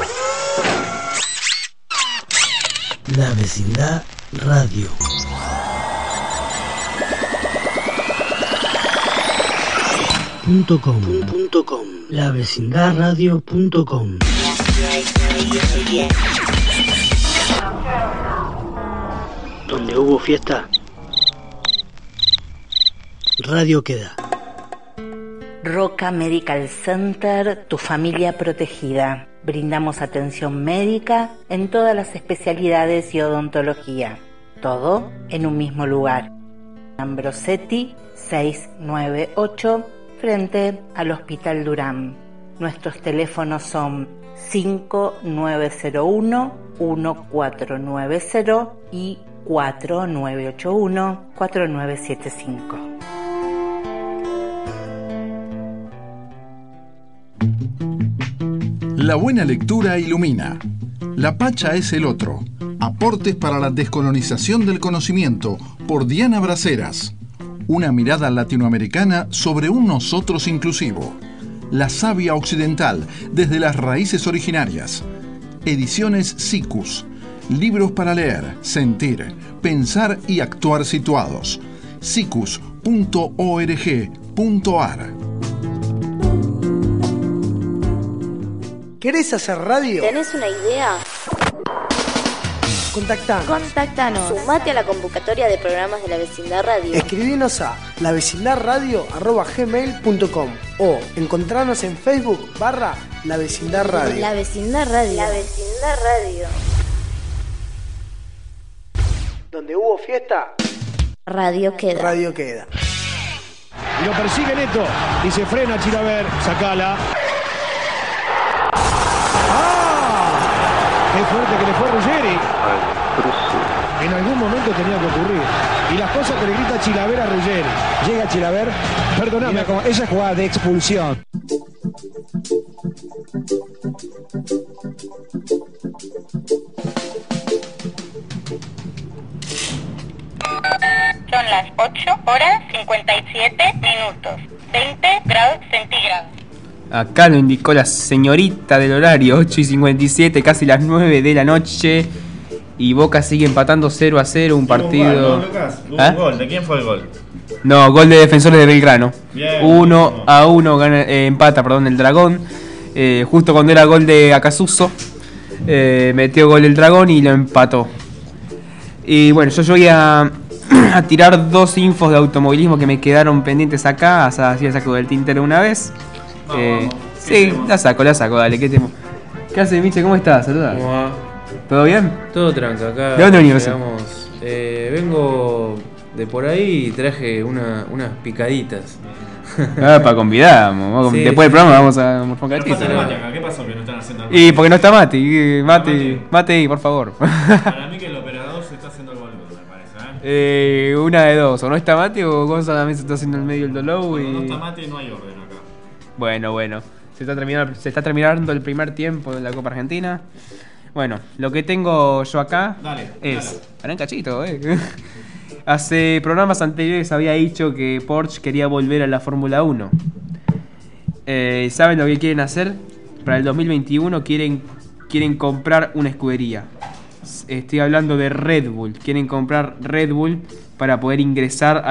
La Vecindad Radio. .com. lavecindadradio.com. Donde hubo fiesta, radio queda. Roca Medical Center, tu familia protegida. Brindamos atención médica en todas las especialidades y odontología. Todo en un mismo lugar. Ambrosetti 698, frente al Hospital Durán. Nuestros teléfonos son 5901-1490 y 4981-4975. La buena lectura ilumina. La Pacha es el otro. Aportes para la descolonización del conocimiento, por Diana Braceras. Una mirada latinoamericana sobre un nosotros inclusivo. La savia occidental, desde las raíces originarias. Ediciones SICUS. Libros para leer, sentir, pensar y actuar situados. sicus.org.ar. ¿Querés hacer radio? ¿Tenés una idea? Contactanos. Sumate a la convocatoria de programas de La Vecindad Radio. Escribinos a lavecindadradio@gmail.com o encontrarnos en Facebook /La Vecindad Radio. La Vecindad Radio. La Vecindad Radio. Donde hubo fiesta, radio queda. Radio queda. Y lo persigue Neto y se frena Chilaver, sacala. ¡Qué fuerte que le fue Ruggeri! En algún momento tenía que ocurrir. Y las cosas que le grita Chilaver a Ruggeri. Llega Chilaver. Perdóname. Esa jugada de expulsión. Son las 8:57, 20 grados centígrados. Acá lo indicó la señorita del horario, 8:57, casi las 9 de la noche. Y Boca sigue empatando 0-0, un partido... ¿No, Lucas? ¿Hubo un gol? ¿De quién fue el gol? No, gol de Defensores de Belgrano. Bien, 1-1 empata el Dragón. Justo cuando era gol de Acasuso, metió gol el Dragón y lo empató. Y bueno, yo voy a tirar dos infos de automovilismo que me quedaron pendientes acá. Así la saco del tintero una vez. Sí, la saco, dale. ¿Qué hace, Miche? ¿Cómo estás? Saludá. ¿Cómo va? ¿Todo bien? Todo tranca, acá. ¿De dónde venimos? Vengo de por ahí y traje unas picaditas. Para convidamos. Sí. Después del programa vamos a morfocatito. ¿Qué pasó que no están haciendo algo? Y porque no está Mati, por favor. Para mí que el operador se está haciendo algo, me parece, una de dos, o no está Mati o Gonzalo también se está haciendo el medio el dolor. Cuando no está Mati no hay orden acá. Bueno. Se está terminando el primer tiempo de la Copa Argentina. Bueno, lo que tengo yo acá es... Pará un cachito, Hace programas anteriores había dicho que Porsche quería volver a la Fórmula 1. ¿Saben lo que quieren hacer? Para el 2021 quieren comprar una escudería. Estoy hablando de Red Bull. Quieren comprar Red Bull para poder ingresar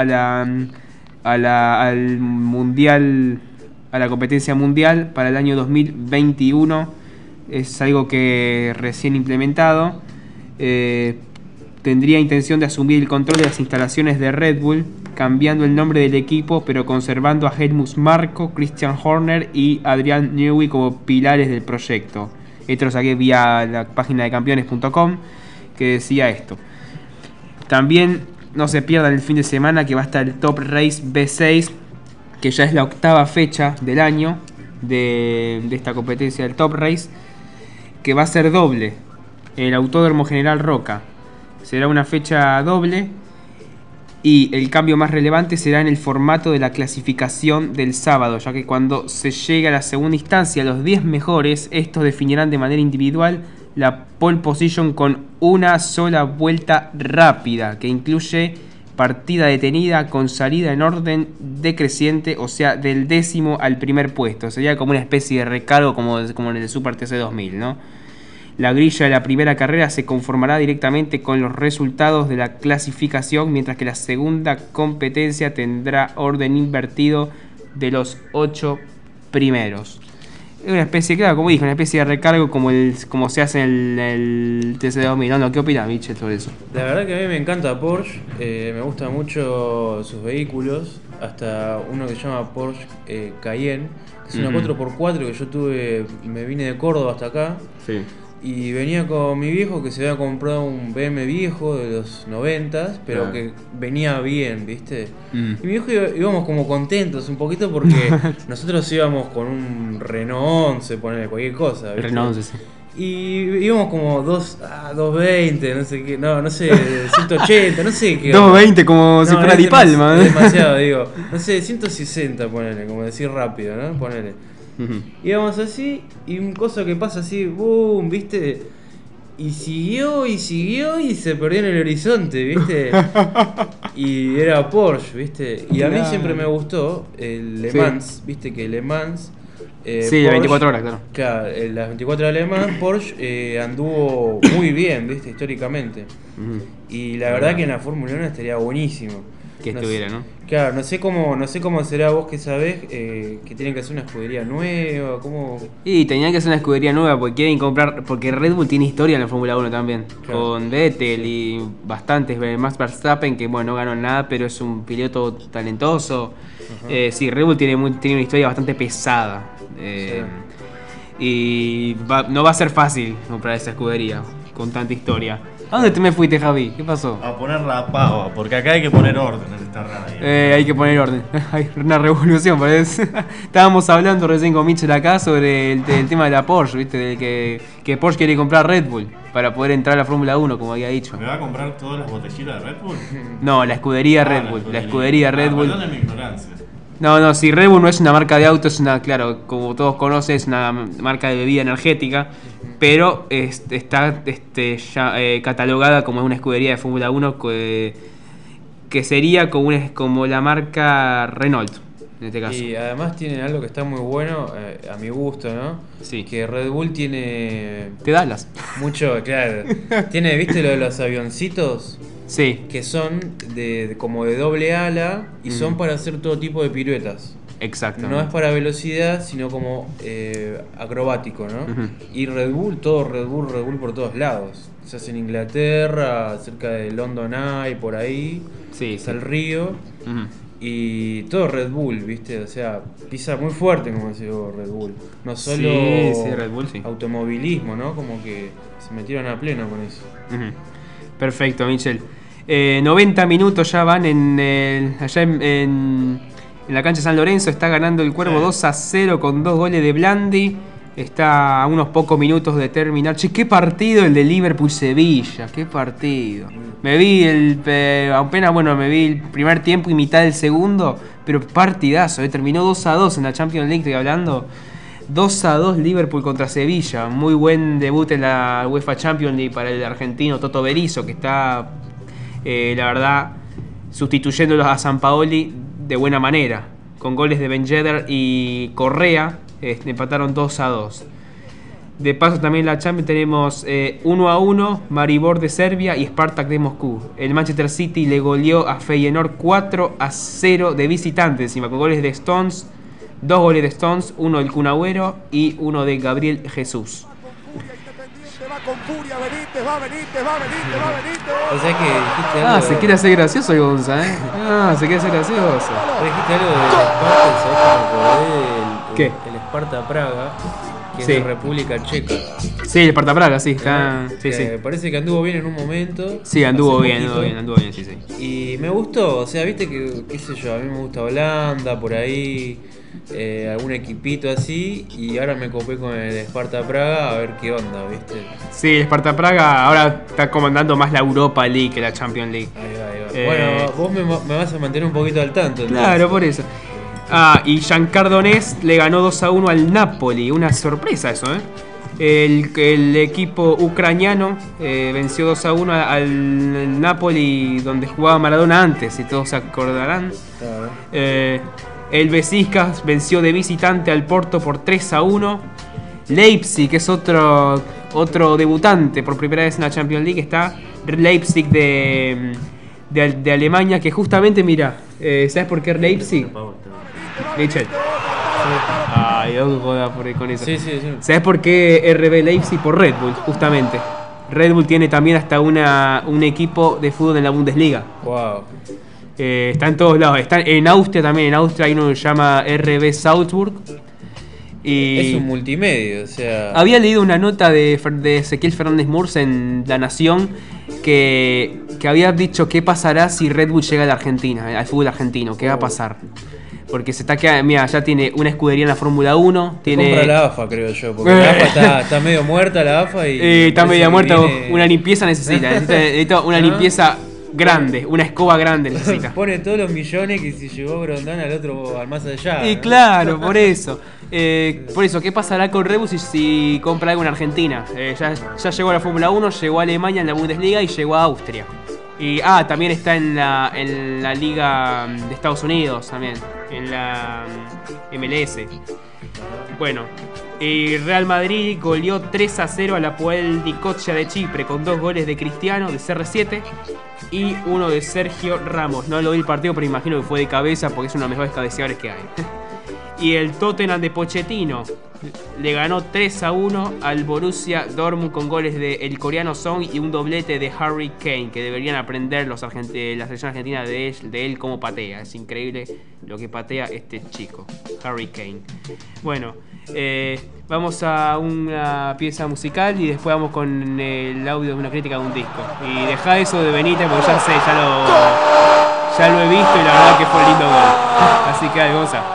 al mundial, a la competencia mundial para el año 2021. Es algo que recién implementado. Tendría intención de asumir el control de las instalaciones de Red Bull, cambiando el nombre del equipo, pero conservando a Helmut Marko, Christian Horner y Adrian Newey como pilares del proyecto. Esto lo saqué vía la página de campeones.com, que decía esto. También no se pierdan el fin de semana, que va a estar el Top Race B6, que ya es la 8ª fecha del año de esta competencia del Top Race, que va a ser doble en el Autódromo General Roca. Será una fecha doble y el cambio más relevante será en el formato de la clasificación del sábado, ya que cuando se llegue a la segunda instancia, los 10 mejores, estos definirán de manera individual la pole position con una sola vuelta rápida, que incluye partida detenida con salida en orden decreciente, o sea, del 10º al primer puesto. Sería como una especie de recargo como en el Super TC 2000, ¿no? La grilla de la primera carrera se conformará directamente con los resultados de la clasificación, mientras que la segunda competencia tendrá orden invertido de los 8 primeros. Es una especie, claro, como dije, una especie de recargo como se hace en el TC2000, ¿no? ¿Qué opina Michel sobre eso? La verdad que a mí me encanta Porsche, me gustan mucho sus vehículos, hasta uno que se llama Porsche Cayenne, que es una 4x4 que yo tuve, me vine de Córdoba hasta acá. Sí. Y venía con mi viejo que se había comprado un BM viejo de los 90s, pero que venía bien, ¿viste? Y mi viejo íbamos como contentos un poquito porque nosotros íbamos con un Renault 11, ponerle cualquier cosa, ¿viste? Renault 11, sí. Y íbamos como 220, no sé qué, no sé, 180, no sé qué. 220 como si fuera Di Palma, ¿eh? Demasiado, digo. No sé, 160, ponele, como decir rápido, ¿no? Ponele. Íbamos así, y un cosa que pasa así, boom, ¿viste? Y siguió y se perdió en el horizonte, ¿viste? Y era Porsche, ¿viste? Y a mí siempre me gustó el Le Mans, ¿viste? Que Le Mans... sí, las 24 horas, claro. Claro, las 24 horas de Le Mans, Porsche anduvo muy bien, ¿viste? Históricamente. Y la verdad que en la Fórmula 1 estaría buenísimo. Que estuviera, ¿no? Claro, no sé cómo será vos que sabés que tienen que hacer una escudería nueva, ¿cómo? Y tenían que hacer una escudería nueva porque quieren comprar, porque Red Bull tiene historia en la Fórmula 1 también, claro. Con Vettel y bastantes, Max Verstappen, que bueno, no ganó nada, pero es un piloto talentoso. Sí, Red Bull tiene una historia bastante pesada. Y no va a ser fácil comprar esa escudería con tanta historia. ¿A dónde te me fuiste, Javi? ¿Qué pasó? A poner la pava, porque acá hay que poner orden en esta radio. Hay que poner orden. Hay una revolución, parece. Estábamos hablando recién con Michel acá sobre el tema de la Porsche, ¿viste? De que Porsche quiere comprar Red Bull para poder entrar a la Fórmula 1, como había dicho. ¿Me va a comprar todas las botellitas de Red Bull? No, la escudería Red Bull. La escudería Red Bull. Perdón de mi ignorancia. No, si Red Bull no es una marca de auto, es una, claro, como todos conocen, es una marca de bebida energética, pero está ya catalogada como una escudería de Fórmula 1 que sería como la marca Renault, en este caso. Y además tienen algo que está muy bueno, a mi gusto, ¿no? Sí. Que Red Bull tiene... Te Dallas. Mucho, claro. Tiene, ¿viste lo de los avioncitos? Sí. Que son como de doble ala y son para hacer todo tipo de piruetas. Exacto. No es para velocidad, sino como acrobático, ¿no? Y Red Bull por todos lados. Se hace en Inglaterra, cerca de London Eye, por ahí. Sí. Está el río. Y todo Red Bull, ¿viste? O sea, pisa muy fuerte, como decía Red Bull. No solo Red Bull, sí. Automovilismo, ¿no? Como que se metieron a pleno con eso. Perfecto, Michel. 90 minutos ya van allá en la cancha San Lorenzo. Está ganando el Cuervo 2-0 con 2 goles de Blandi. Está a unos pocos minutos de terminar. Che, qué partido el de Liverpool-Sevilla. Qué partido. Me vi el primer tiempo y mitad del segundo, pero partidazo. Terminó 2-2 en la Champions League, estoy hablando. 2-2 Liverpool contra Sevilla. Muy buen debut en la UEFA Champions League para el argentino Toto Berizzo, que está, la verdad, sustituyéndolos a Sampaoli de buena manera. Con goles de Ben Yedder y Correa, empataron 2-2. De paso también en la Champions tenemos 1-1 Maribor de Serbia y Spartak de Moscú. El Manchester City le goleó a Feyenoord 4-0 de visitante, encima con goles de Stones. 2 goles de Stones, uno del Kun Agüero y uno de Gabriel Jesús. Con furia, Benítez, va Benítez. O sea que dijiste algo... se quiere hacer gracioso el Gonza, se quiere hacer gracioso. Dijiste algo de ¿Qué? El Sparta Praga, que es de República Checa. Sí, el Sparta Praga, sí, está... Sí. Parece que anduvo bien en un momento. Sí, anduvo bien, sí. Y me gustó, o sea, viste que, qué sé yo, a mí me gusta Holanda, por ahí... algún equipito así, y ahora me copé con el Sparta Praga a ver qué onda, ¿viste? Sí, el Sparta Praga ahora está comandando más la Europa League que la Champions League. Ahí va. Bueno, vos me vas a mantener un poquito al tanto. Entonces. Claro, por eso. Y Shakhtar Donetsk le ganó 2-1 al Napoli. Una sorpresa eso, El equipo ucraniano venció 2-1 al Napoli, donde jugaba Maradona antes, si todos se acordarán. El Besiktas venció de visitante al Porto por 3-1. Leipzig, que es otro debutante por primera vez en la Champions League, está Leipzig de Alemania, que justamente, mira, ¿sabes por qué Leipzig? Michel. Ay, no jodas por ahí con eso. Sí. ¿Sabes por qué RB Leipzig? Por Red Bull, justamente. Red Bull tiene también hasta un equipo de fútbol en la Bundesliga. Wow. Está en todos lados. Está en Austria también. En Austria hay uno que se llama RB Salzburg. Y es un multimedio, o sea... Había leído una nota de Ezequiel Fernández Murs en La Nación que había dicho qué pasará si Red Bull llega a la Argentina, al fútbol argentino. ¿Qué va a pasar? Porque se está quedando, mira, ya tiene una escudería en la Fórmula 1. Compra la AFA, creo yo, porque la AFA está medio muerta, la AFA. Y está medio muerta, una limpieza necesita una limpieza grande, una escoba grande necesita. Pone todos los millones que si llegó Grondán al más allá. Y claro, por eso. ¿Qué pasará con Red Bull si compra algo en Argentina? Ya llegó a la Fórmula 1, llegó a Alemania en la Bundesliga y llegó a Austria. Y también está en la Liga de Estados Unidos, también, en la MLS. Bueno, Real Madrid goleó 3-0 a la Apoel Nicosia de Chipre con 2 goles de Cristiano, de CR7, y uno de Sergio Ramos. No lo vi el partido, pero imagino que fue de cabeza porque es uno de los mejores cabeceadores que hay. Y el Tottenham de Pochettino le ganó 3-1 al Borussia Dortmund con goles del coreano Son y un doblete de Harry Kane, que deberían aprender la selección argentina de él cómo patea. Es increíble lo que patea este chico, Harry Kane. Bueno, vamos a una pieza musical y después vamos con el audio de una crítica de un disco. Y dejá eso de Benítez porque ya sé, ya lo he visto y la verdad que fue lindo gol. Así que vamos a...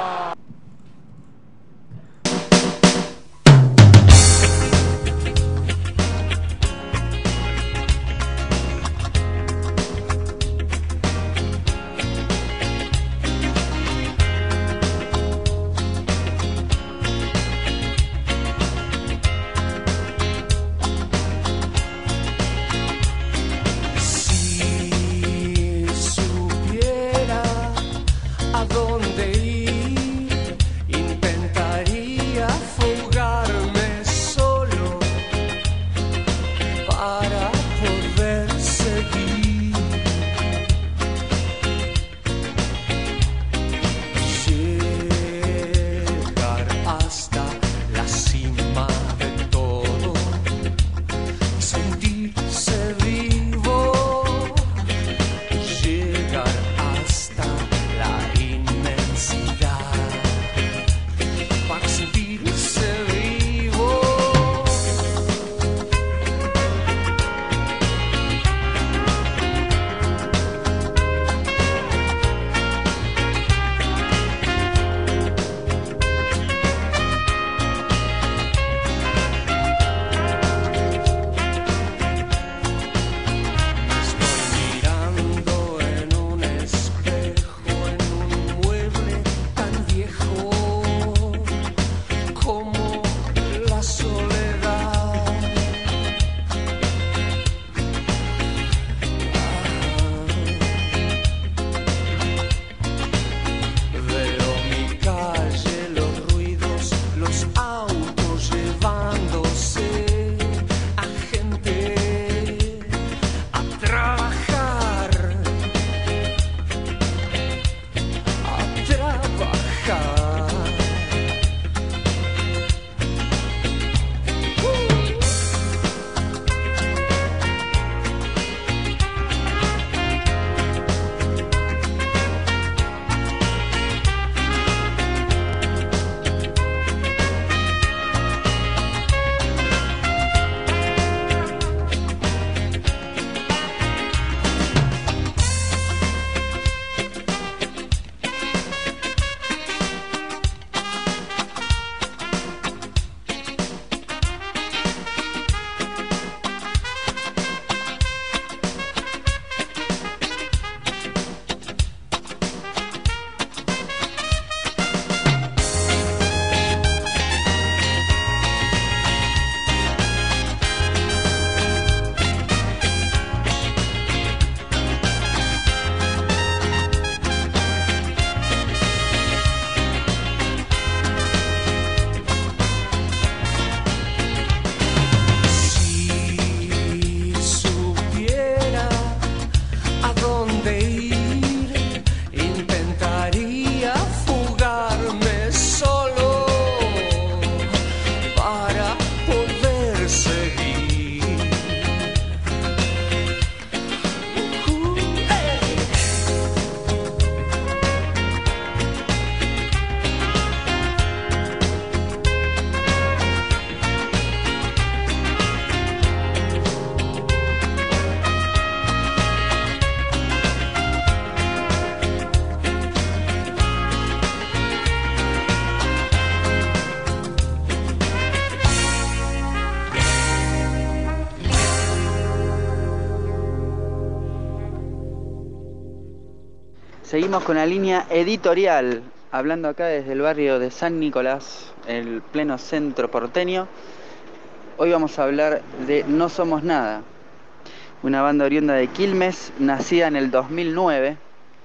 A dónde ir. Seguimos con la línea editorial, hablando acá desde el barrio de San Nicolás, el pleno centro porteño. Hoy vamos a hablar de No Somos Nada, una banda oriunda de Quilmes, nacida en el 2009.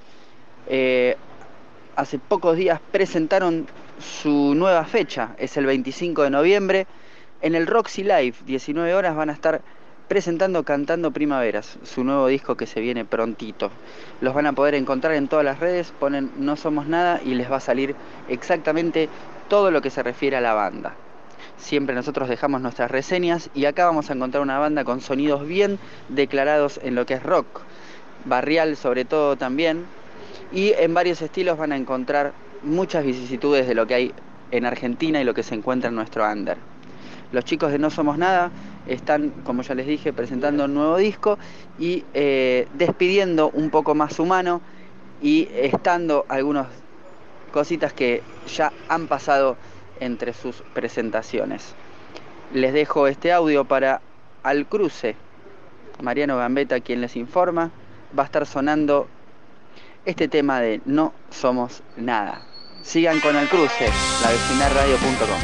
Hace pocos días presentaron su nueva fecha, es el 25 de noviembre, en el Roxy Live, 19 horas van a estar presentando Cantando Primaveras, su nuevo disco que se viene prontito. Los van a poder encontrar en todas las redes, ponen No Somos Nada y les va a salir exactamente todo lo que se refiere a la banda. Siempre nosotros dejamos nuestras reseñas y acá vamos a encontrar una banda con sonidos bien declarados en lo que es rock, barrial sobre todo también, y en varios estilos van a encontrar muchas vicisitudes de lo que hay en Argentina y lo que se encuentra en nuestro under. Los chicos de No Somos Nada están, como ya les dije, presentando un nuevo disco y despidiendo un poco más humano y estando algunas cositas que ya han pasado entre sus presentaciones. Les dejo este audio para Al Cruce, Mariano Gambetta quien les informa. Va a estar sonando este tema de No Somos Nada. Sigan con Al Cruce, lavecindarradio.com.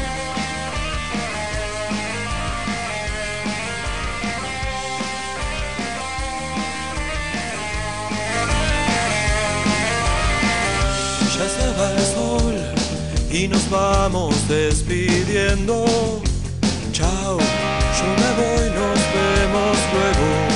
Ya se va el sol y nos vamos despidiendo. Chao, yo me voy, nos vemos luego.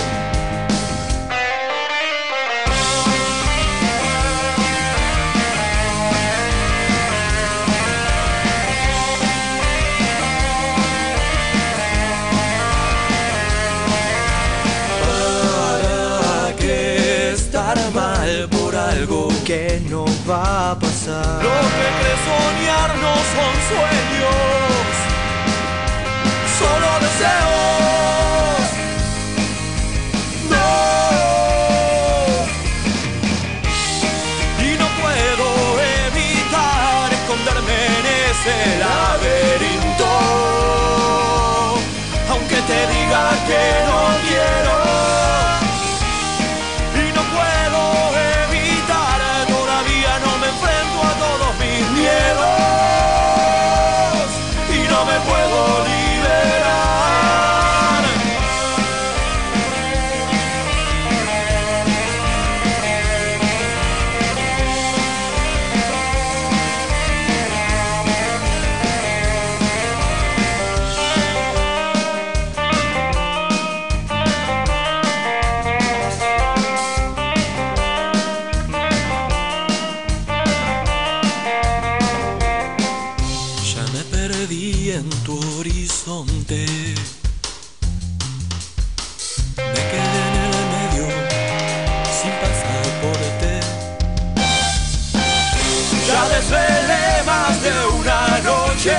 ¿Para qué estar mal por algo que no va a pasar? Lo que crees soñar no son sueños, solo deseos. No, y no puedo evitar esconderme en ese laberinto, aunque te diga que no quiero. Y no puedo evitar, todavía no me enfrento a todos mis miedos y no me puedo liberar. Ya me perdí en tu horizonte, me quedé en el medio sin pasaporte. Ya desvelé más de una noche,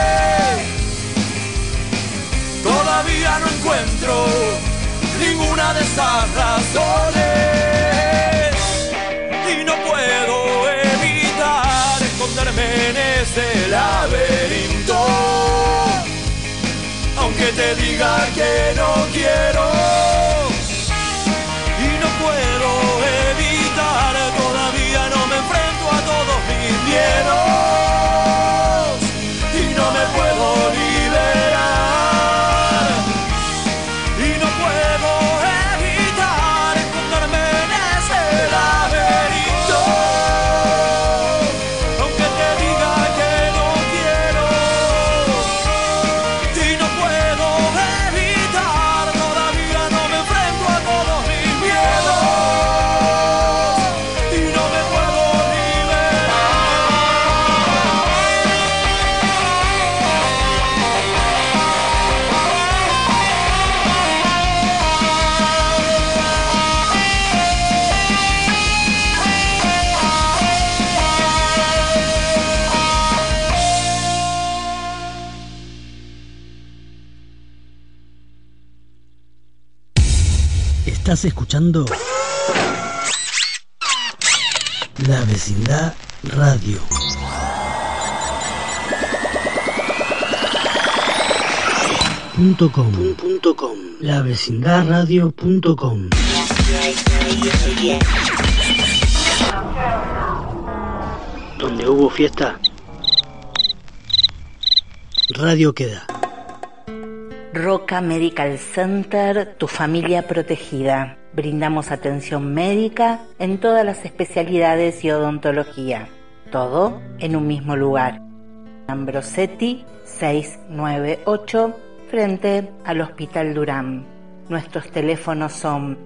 todavía no encuentro ninguna de esas razones y no puedo evitar esconderme en ese laberinto, aunque te diga que no quiero. Y no puedo evitar, todavía no me enfrento a todos mis miedos y no me puedo liberar. Y no puedo evitar esconderme en ese laberinto, aunque te diga que no quiero. Y no puedo evitar, todavía no me enfrento a todos mis miedos y no me puedo liberar. Estás escuchando La Vecindad Radio. .com. lavecindadradio.com. Donde hubo fiesta, radio queda. Roca Medical Center, tu familia protegida. Brindamos atención médica en todas las especialidades y odontología. Todo en un mismo lugar. Ambrosetti 698, frente al Hospital Durán. Nuestros teléfonos son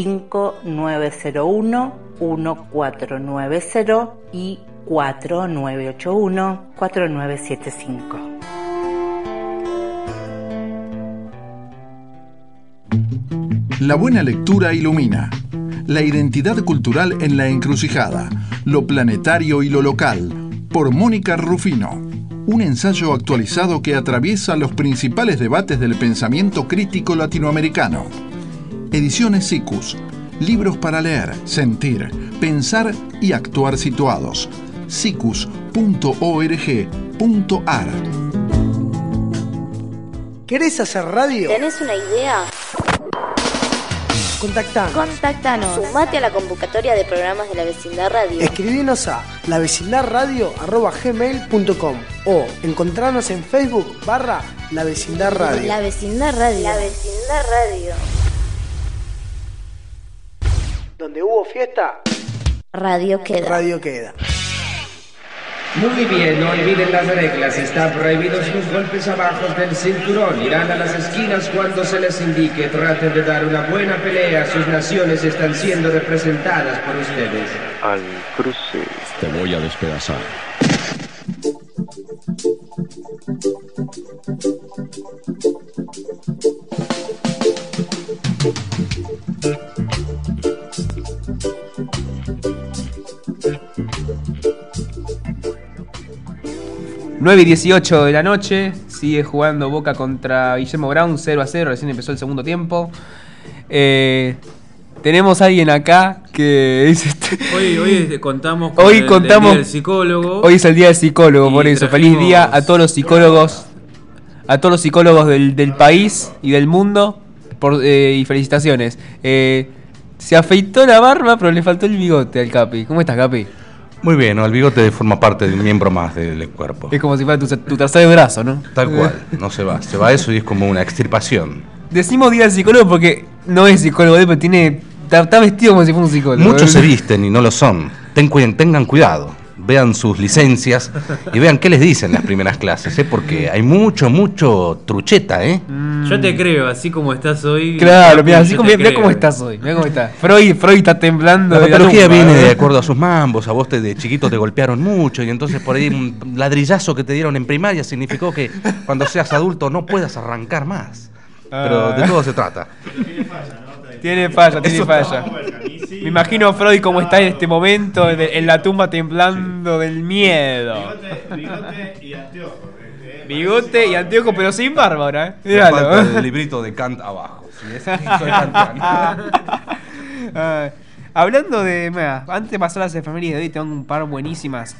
5901-1490 y 4981-4975. La buena lectura ilumina. La identidad cultural en la encrucijada. Lo planetario y lo local. Por Mónica Rufino. Un ensayo actualizado que atraviesa los principales debates del pensamiento crítico latinoamericano. Ediciones SICUS. Libros para leer, sentir, pensar y actuar situados. sicus.org.ar. ¿Querés hacer radio? ¿Tenés una idea? Contactanos. Sumate a la convocatoria de programas de la Vecindad Radio. Escribinos a lavecindadradio@gmail.com o encontrarnos en Facebook /La Vecindad Radio. La Vecindad Radio. La Vecindad Radio. Donde hubo fiesta, radio queda. Radio queda. Muy bien, no olviden las reglas. Están prohibidos los golpes abajo del cinturón. Irán a las esquinas cuando se les indique. Traten de dar una buena pelea. Sus naciones están siendo representadas por ustedes. Al cruce. Te voy a despedazar. Nueve y 18 de la noche, sigue jugando Boca contra Guillermo Brown, 0-0, recién empezó el segundo tiempo. Tenemos a alguien acá que dice... Hoy contamos con el día del psicólogo. Hoy es el día del psicólogo, por eso. Feliz día a todos los psicólogos, del país y del mundo, y felicitaciones. Se afeitó la barba, pero le faltó el bigote al Capi. ¿Cómo estás, Capi? Muy bien, ¿no? El bigote forma parte de un miembro más del cuerpo. Es como si fuera tu tercer brazo, ¿no? Tal cual, no se va eso y es como una extirpación. Decimos día del psicólogo porque no es psicólogo, pero está vestido como si fuera un psicólogo. Muchos se visten y no lo son. Tengan cuidado, vean sus licencias y vean qué les dicen las primeras clases, porque hay mucho trucheta, ¿eh? Yo te creo, así como estás hoy. Claro, mira cómo estás hoy. Mira cómo estás. Freud está temblando. La patología viene de acuerdo a sus mambos. A vos de chiquito te golpearon mucho y entonces por ahí un ladrillazo que te dieron en primaria significó que cuando seas adulto no puedas arrancar más. Pero de todo se trata. Tiene falla. Me imagino a Freud como está en este momento, en la tumba temblando del miedo. Bigote y anteojos. Bigote y anteojos, pero sin barba ahora, ¿eh? Míralo. El librito de Kant abajo. Soy kantiano. Hablando de... antes de pasar a las efemérides de hoy, tengo un par buenísimas.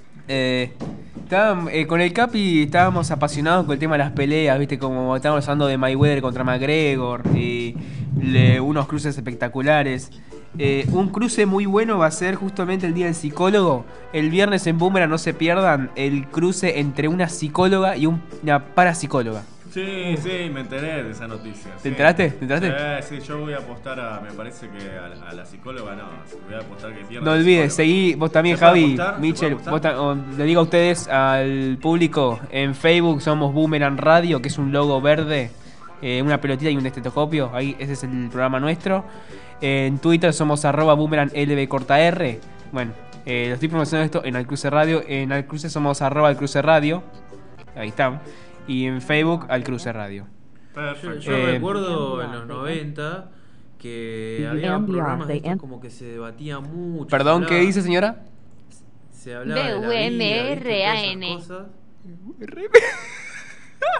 Con el Capi estábamos apasionados con el tema de las peleas, ¿viste? Como estábamos hablando de Mayweather contra McGregor y unos cruces espectaculares. Un cruce muy bueno va a ser justamente el día del psicólogo. El viernes en Boomerang, no se pierdan el cruce entre una psicóloga y una parapsicóloga. Sí, me enteré de esa noticia. ¿Te enteraste? Sí, yo voy a apostar me parece que a la psicóloga voy a apostar que pierda. No olvides, seguí vos también, Javi, Michel, le digo a ustedes, al público, en Facebook somos Boomerang Radio, que es un logo verde, una pelotita y un estetoscopio, ahí ese es el programa nuestro. En Twitter somos @BoomerangLBcortaR. Bueno, lo estoy promocionando esto en Alcruce Radio. En Alcruce somos @Alcruce Radio. Ahí está. Y en Facebook Alcruce Radio. Perfecto. Yo recuerdo en los 90 que había programas de estos como que se debatía mucho. Perdón, ¿qué dice, señora? Se hablaba de la vida, BUMRAN.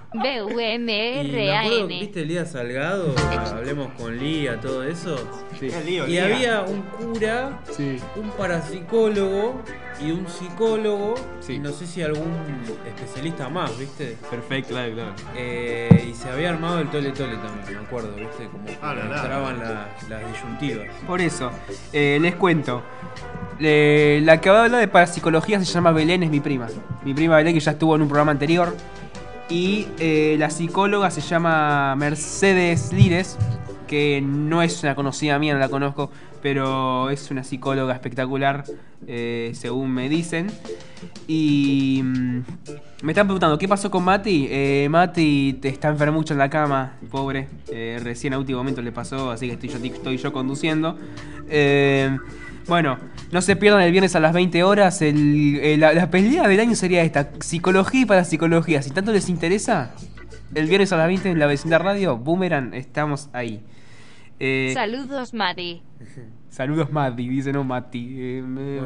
Y me acuerdo, BUMRAN. ¿viste Lía Salgado? Hablemos con Lía, todo eso. Sí. Y había un cura, un parapsicólogo y un psicólogo, y no sé si algún especialista más, ¿viste? Perfecto, claro. Y se había armado el tole también, me acuerdo, ¿viste? Como que entraban las disyuntivas. Por eso, les cuento. La que habla de parapsicología se llama Belén, es mi prima. Mi prima Belén, que ya estuvo en un programa anterior. Y la psicóloga se llama Mercedes Lires, que no es una conocida mía, no la conozco, pero es una psicóloga espectacular, según me dicen. Y me están preguntando, ¿qué pasó con Mati? Mati está enfermucho en la cama, pobre. Recién a último momento le pasó, así que estoy yo conduciendo. Bueno, no se pierdan el viernes a las 20 horas. La pelea del año sería esta: psicología y parapsicología. Si tanto les interesa, el viernes a las 20 en la Vecindad Radio, Boomerang, estamos ahí. Saludos, Mati. Saludos, Mati, dice no Mati.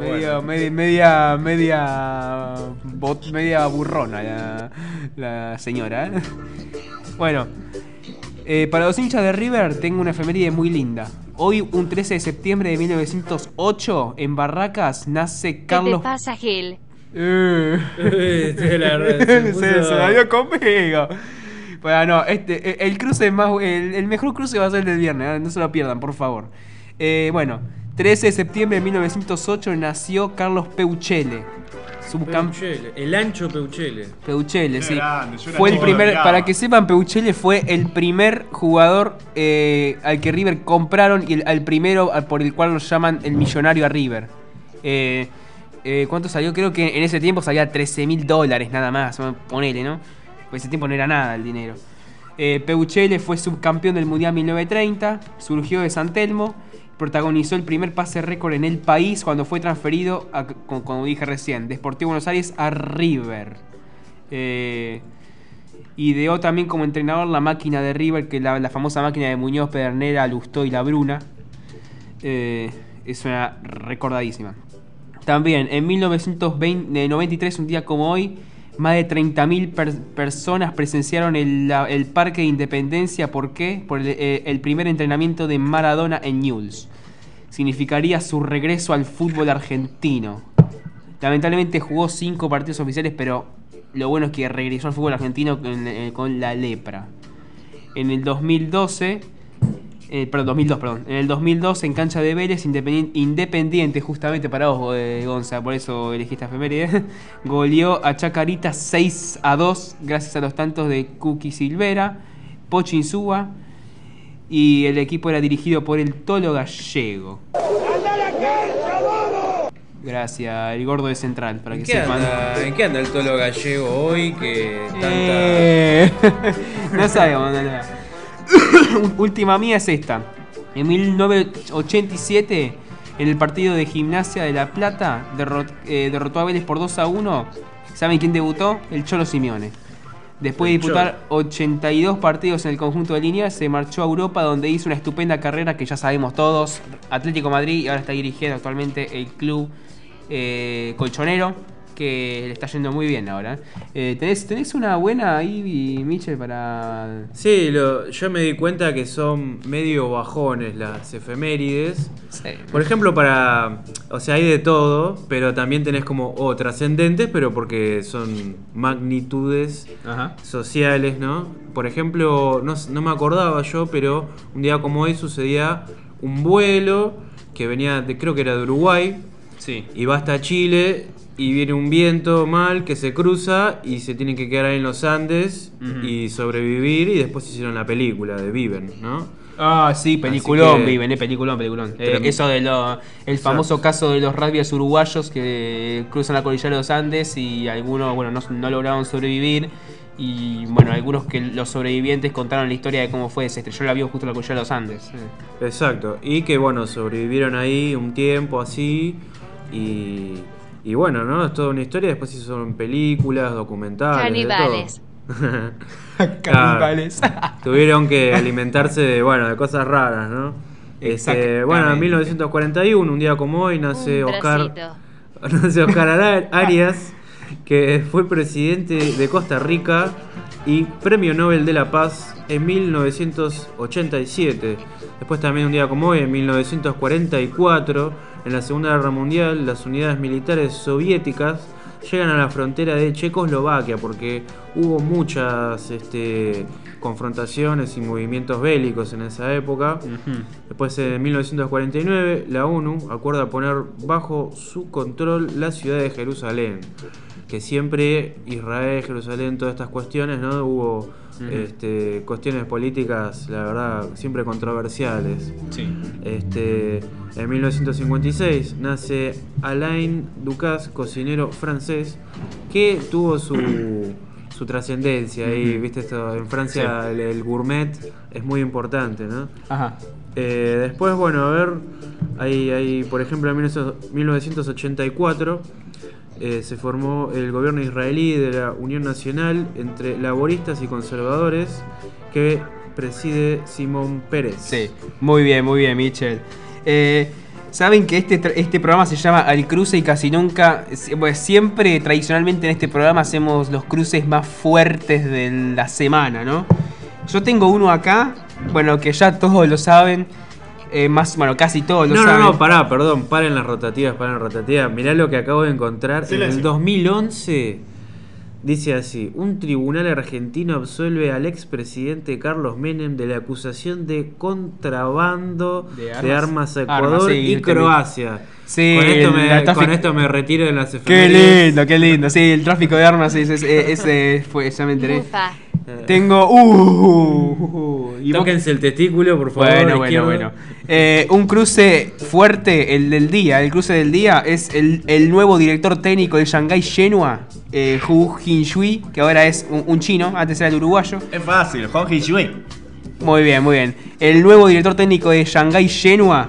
Media burrona la señora. Bueno, para los hinchas de River tengo una efeméride muy linda. Hoy, un 13 de septiembre de 1908, en Barracas, nace Carlos... ¿Qué te pasa, Gil? Se la dio conmigo. Bueno, no, el cruce más... El mejor cruce va a ser el del viernes, no se lo pierdan, por favor. Bueno, 13 de septiembre de 1908 nació Carlos Peuchele. El ancho Peuchele. Peuchele, sí. Grande, fue el primer, para que sepan, Peuchele fue el primer jugador al que River compraron y al primero por el cual lo llaman el millonario a River. ¿Cuánto salió? Creo que en ese tiempo salía $13.000 nada más, ponele, ¿no? Pues ese tiempo no era nada el dinero. Peuchele fue subcampeón del Mundial 1930, surgió de San Telmo, protagonizó el primer pase récord en el país cuando fue transferido, como dije recién, de Sportivo Buenos Aires a River. Ideó también como entrenador la máquina de River, que la famosa máquina de Muñoz, Pedernera, Lustó y La Bruna. Es una recordadísima. También en 1993, un día como hoy, más de 30.000 personas presenciaron el Parque de Independencia. ¿Por qué? Por el primer entrenamiento de Maradona en Newell's. Significaría su regreso al fútbol argentino. Lamentablemente jugó 5 partidos oficiales, pero lo bueno es que regresó al fútbol argentino con la lepra. En el 2002, en el 2002, en cancha de Vélez, Independiente, justamente para vos, Gonza, por eso elegí esta efeméride, goleó a Chacarita 6-2 gracias a los tantos de Cookie Silvera, Pochi Insúa, y el equipo era dirigido por el Tolo Gallego. Gracias, el gordo de Central, para que sepan. ¿En qué anda el Tolo Gallego hoy? Que tanta... No sabemos nada. Última mía es esta. En 1987, en el partido de Gimnasia de La Plata, derrotó a Vélez por 2-1. ¿Saben quién debutó? El Cholo Simeone. Después de disputar 82 partidos en el conjunto de Liniers, se marchó a Europa, donde hizo una estupenda carrera que ya sabemos todos. Atlético Madrid, y ahora está dirigiendo actualmente el club colchonero, que le está yendo muy bien ahora. ¿Tenés una buena ahí, Michel, para...? Sí, yo me di cuenta que son medio bajones las efemérides. Sí. Por ejemplo, o sea, hay de todo, pero también tenés como trascendentes, pero porque son magnitudes sociales, ¿no? Por ejemplo, no me acordaba yo, pero un día como hoy sucedía un vuelo que venía, creo que era de Uruguay, y va hasta Chile... Y viene un viento mal que se cruza y se tienen que quedar ahí en los Andes y sobrevivir, y después hicieron la película de Viven, ¿no? Ah, sí, peliculón, Viven, peliculón. Eso de el famoso caso de los rugbyers uruguayos que cruzan la cordillera de los Andes y algunos, bueno, no lograron sobrevivir. Y bueno, algunos que los sobrevivientes contaron la historia de cómo fue, se estrelló el avión justo en la cordillera de los Andes. Exacto, y que bueno, sobrevivieron ahí un tiempo así y bueno, ¿no? Es toda una historia. Después se hicieron películas, documentales. Caníbales. Caníbales. Tuvieron que alimentarse de cosas raras, ¿no? Bueno, en 1941, un día como hoy, nace Oscar Arias. que fue presidente de Costa Rica y Premio Nobel de la Paz en 1987. Después también un día como hoy, en 1944, en la Segunda Guerra Mundial, las unidades militares soviéticas llegan a la frontera de Checoslovaquia porque hubo muchas confrontaciones y movimientos bélicos en esa época. Después, en 1949, la ONU acuerda poner bajo su control la ciudad de Jerusalén, que siempre Israel, Jerusalén, todas estas cuestiones, ¿no? Hubo cuestiones políticas, la verdad, siempre controversiales. Sí. En 1956 nace Alain Ducasse, cocinero francés, que tuvo su trascendencia ahí, viste esto, en Francia sí. el gourmet es muy importante, ¿no? Ajá. Después, bueno, a ver, hay por ejemplo en 1984 se formó el gobierno israelí de la Unión Nacional entre laboristas y conservadores que preside Simón Pérez. Sí, muy bien, Michel. Saben que este programa se llama Al Cruce y Casi Nunca. Pues siempre, tradicionalmente en este programa hacemos los cruces más fuertes de la semana, ¿no? Yo tengo uno acá, bueno, que ya todos lo saben. Casi todos lo saben. No, paren las rotativas. Mirá lo que acabo de encontrar. Silencio. En el 2011 dice así: un tribunal argentino absuelve al expresidente Carlos Menem de la acusación de contrabando de armas a Ecuador y Croacia. Sí, con esto me retiro de las efemérides. Qué lindo. Sí, el tráfico de armas, ese fue, ya me enteré. Ufa. Tengo. Tóquense el testículo, por favor. Bueno. Un cruce fuerte, el del día. El cruce del día es el nuevo director técnico de Shanghái Shenhua, Hu Jinshui, que ahora es un chino, antes era el uruguayo. Es fácil, Hu Jinshui. Muy bien. El nuevo director técnico de Shanghái Shenhua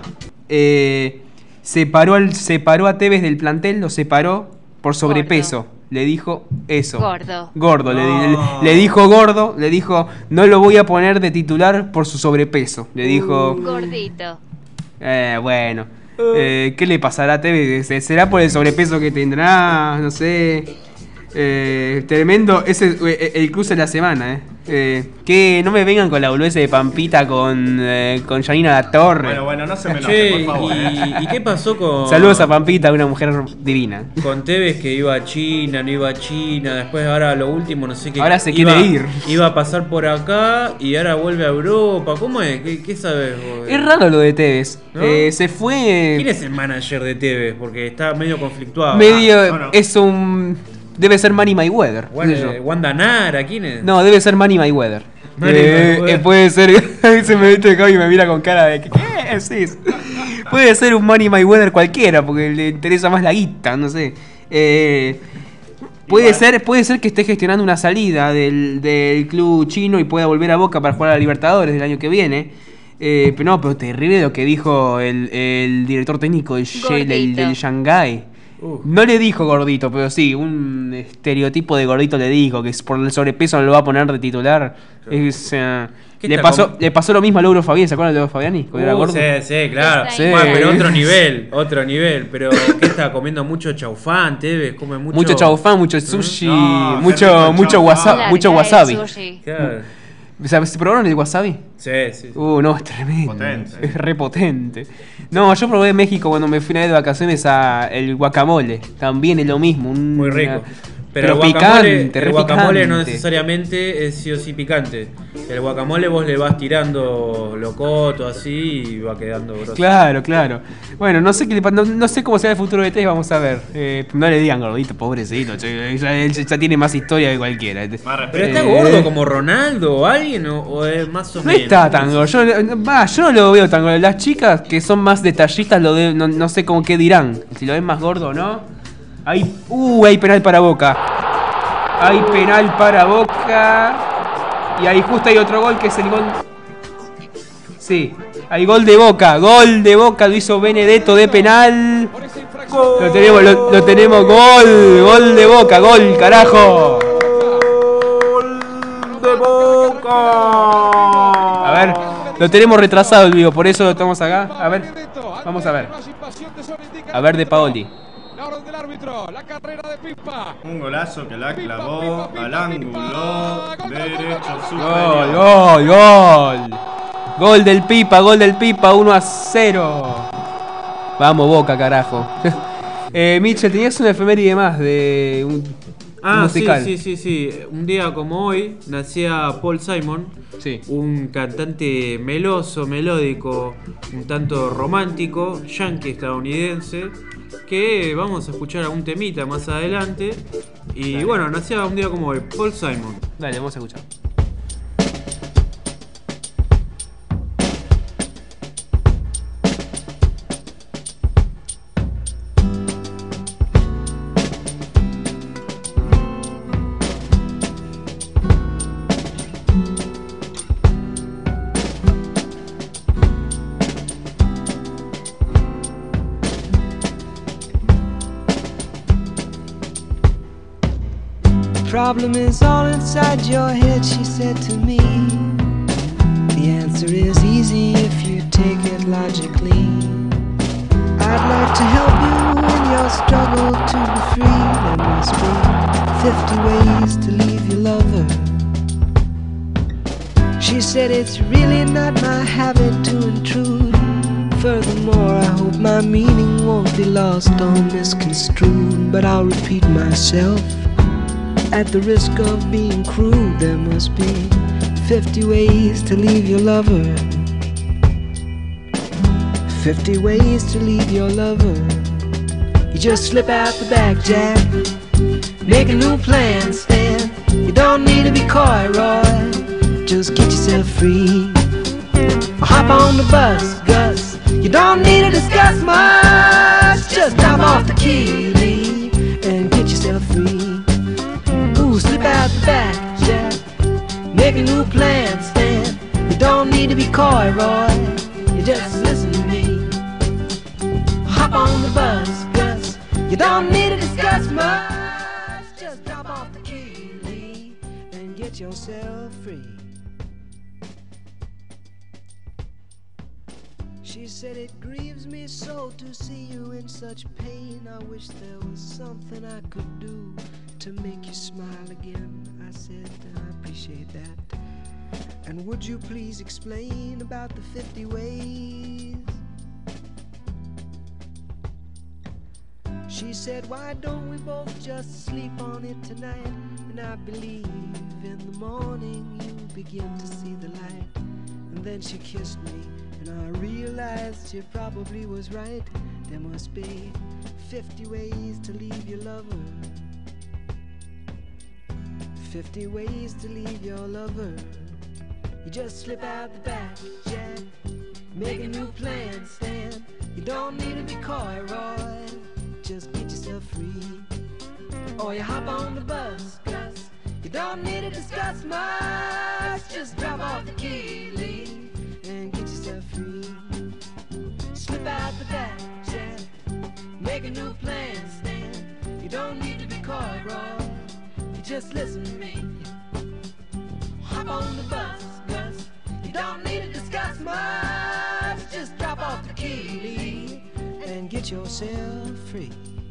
separó a Tevez del plantel, lo separó por sobrepeso. Gordo. Le dijo eso. Gordo. Le dijo gordo, le dijo no lo voy a poner de titular por su sobrepeso. Le dijo... Gordito. Bueno. ¿Qué le pasará a Tevez? ¿Será por el sobrepeso que tendrá? No sé. Tremendo. Ese es el cruce de la semana, que no me vengan con la boludez de Pampita con Janina Latorre. Bueno, no se me enoje, por favor. ¿Y qué pasó con...? Saludos a Pampita, una mujer divina. Con Tevez, que iba a China, no iba a China, después ahora lo último, no sé qué. Ahora se quiere ir. Iba a pasar por acá y ahora vuelve a Europa. ¿Cómo es? ¿Qué sabes vos? Es raro lo de Tevez. ¿No? Se fue... ¿Quién es el manager de Tevez? Porque está medio conflictuado. Es un... Debe ser Manny Mayweather. Wanda Nara, ¿quién es? No, debe ser Manny Mayweather. Puede ser. Se me mete acá y me mira con cara de ¿qué decís? Puede ser un Manny Mayweather cualquiera, porque le interesa más la guita, no sé. Puede ser que esté gestionando una salida del club chino y pueda volver a Boca para jugar a la Libertadores del año que viene. Pero terrible lo que dijo el director técnico del Shanghái. No le dijo gordito, pero sí, un estereotipo de gordito le dijo que por el sobrepeso no lo va a poner de titular. Le pasó lo mismo a Lauro Fabiani, ¿se acuerdan de Lauro Fabiani? Cuando era gordo. Sí, claro. Sí. Bueno, pero otro nivel. Pero ¿qué está comiendo? Mucho chaufán, Tevez, come mucho. Mucho chaufán, mucho sushi, mucho wasabi. Claro. ¿Se probaron el wasabi? Sí. No, es tremendo. Potente. Es repotente. No, yo probé en México cuando me fui una vez de vacaciones el guacamole. También es lo mismo. Muy rico. Pero el guacamole no necesariamente es sí o sí picante. El guacamole vos le vas tirando locoto así y va quedando grosso. Claro. Bueno, no sé cómo será el futuro de Tevez, vamos a ver. No le digan gordito, pobrecito. Él ya tiene más historia que cualquiera. Pero está gordo como Ronaldo o alguien o es más o menos. No está tan gordo. Yo no lo veo tan gordo. Las chicas que son más detallistas no sé cómo qué dirán. Si lo ven más gordo o no. Hay penal para Boca. Y ahí justo hay otro gol que es el gol. Sí, hay gol de Boca. Lo hizo Benedetto de penal. Lo tenemos. Gol de Boca. Gol, carajo. Gol de Boca. A ver, lo tenemos retrasado el video, por eso estamos acá. A ver, vamos a ver. A ver, De Paoli. La orden del árbitro, la carrera de Pipa. Un golazo que la clavó al ángulo derecho Gol, superior. gol, gol. Gol del Pipa, 1-0. Vamos, Boca, carajo. Mitchell, tenías una efeméride más de un musical. Sí. Un día como hoy nacía Paul Simon, un cantante meloso, melódico, un tanto romántico, yankee estadounidense, que vamos a escuchar a un temita más adelante. Y Dale. bueno, nacía un día como hoy, Paul Simon. Dale, vamos a escuchar. Problem is all inside your head, she said to me. The answer is easy if you take it logically. I'd like to help you in your struggle to be free. There must be 50 ways to leave your lover. She said it's really not my habit to intrude. Furthermore, I hope my meaning won't be lost or misconstrued. But I'll repeat myself. At the risk of being crude, there must be 50 ways to leave your lover. 50 ways to leave your lover. You just slip out the back, Jack. Make a new plan, Stan. You don't need to be coy, Roy. Just get yourself free. Or hop on the bus, Gus. You don't need to discuss much. Just drop off the key, Lee, and get yourself free. Slip out the back, Jack. Make a new plan, Stan. You don't need to be coy, Roy. You just listen to me. Hop on the bus, Gus. You don't need to discuss much. Just drop off the key, Lee, and get yourself free. She said it grieves me so to see you in such pain. I wish there was something I could do to make you smile again. I said, I appreciate that. And would you please explain about the 50 ways? She said, why don't we both just sleep on it tonight? And I believe in the morning you'll begin to see the light. And then she kissed me, and I realized she probably was right. There must be 50 ways to leave your lover. 50 ways to leave your lover. You just slip out the back, Jack. Make a new plan, Stan. You don't need to be coy, Roy. Just get yourself free. Or you hop on the bus, Gus. You don't need to discuss much. Just drop off the key, Lee, and get yourself free. Slip out the back, Jack. Make a new plan, Stan. You don't need to be coy, Roy. Just listen to me. Hop on the bus, Gus. You don't need to discuss much. Just drop off the key, Lee, and get yourself free.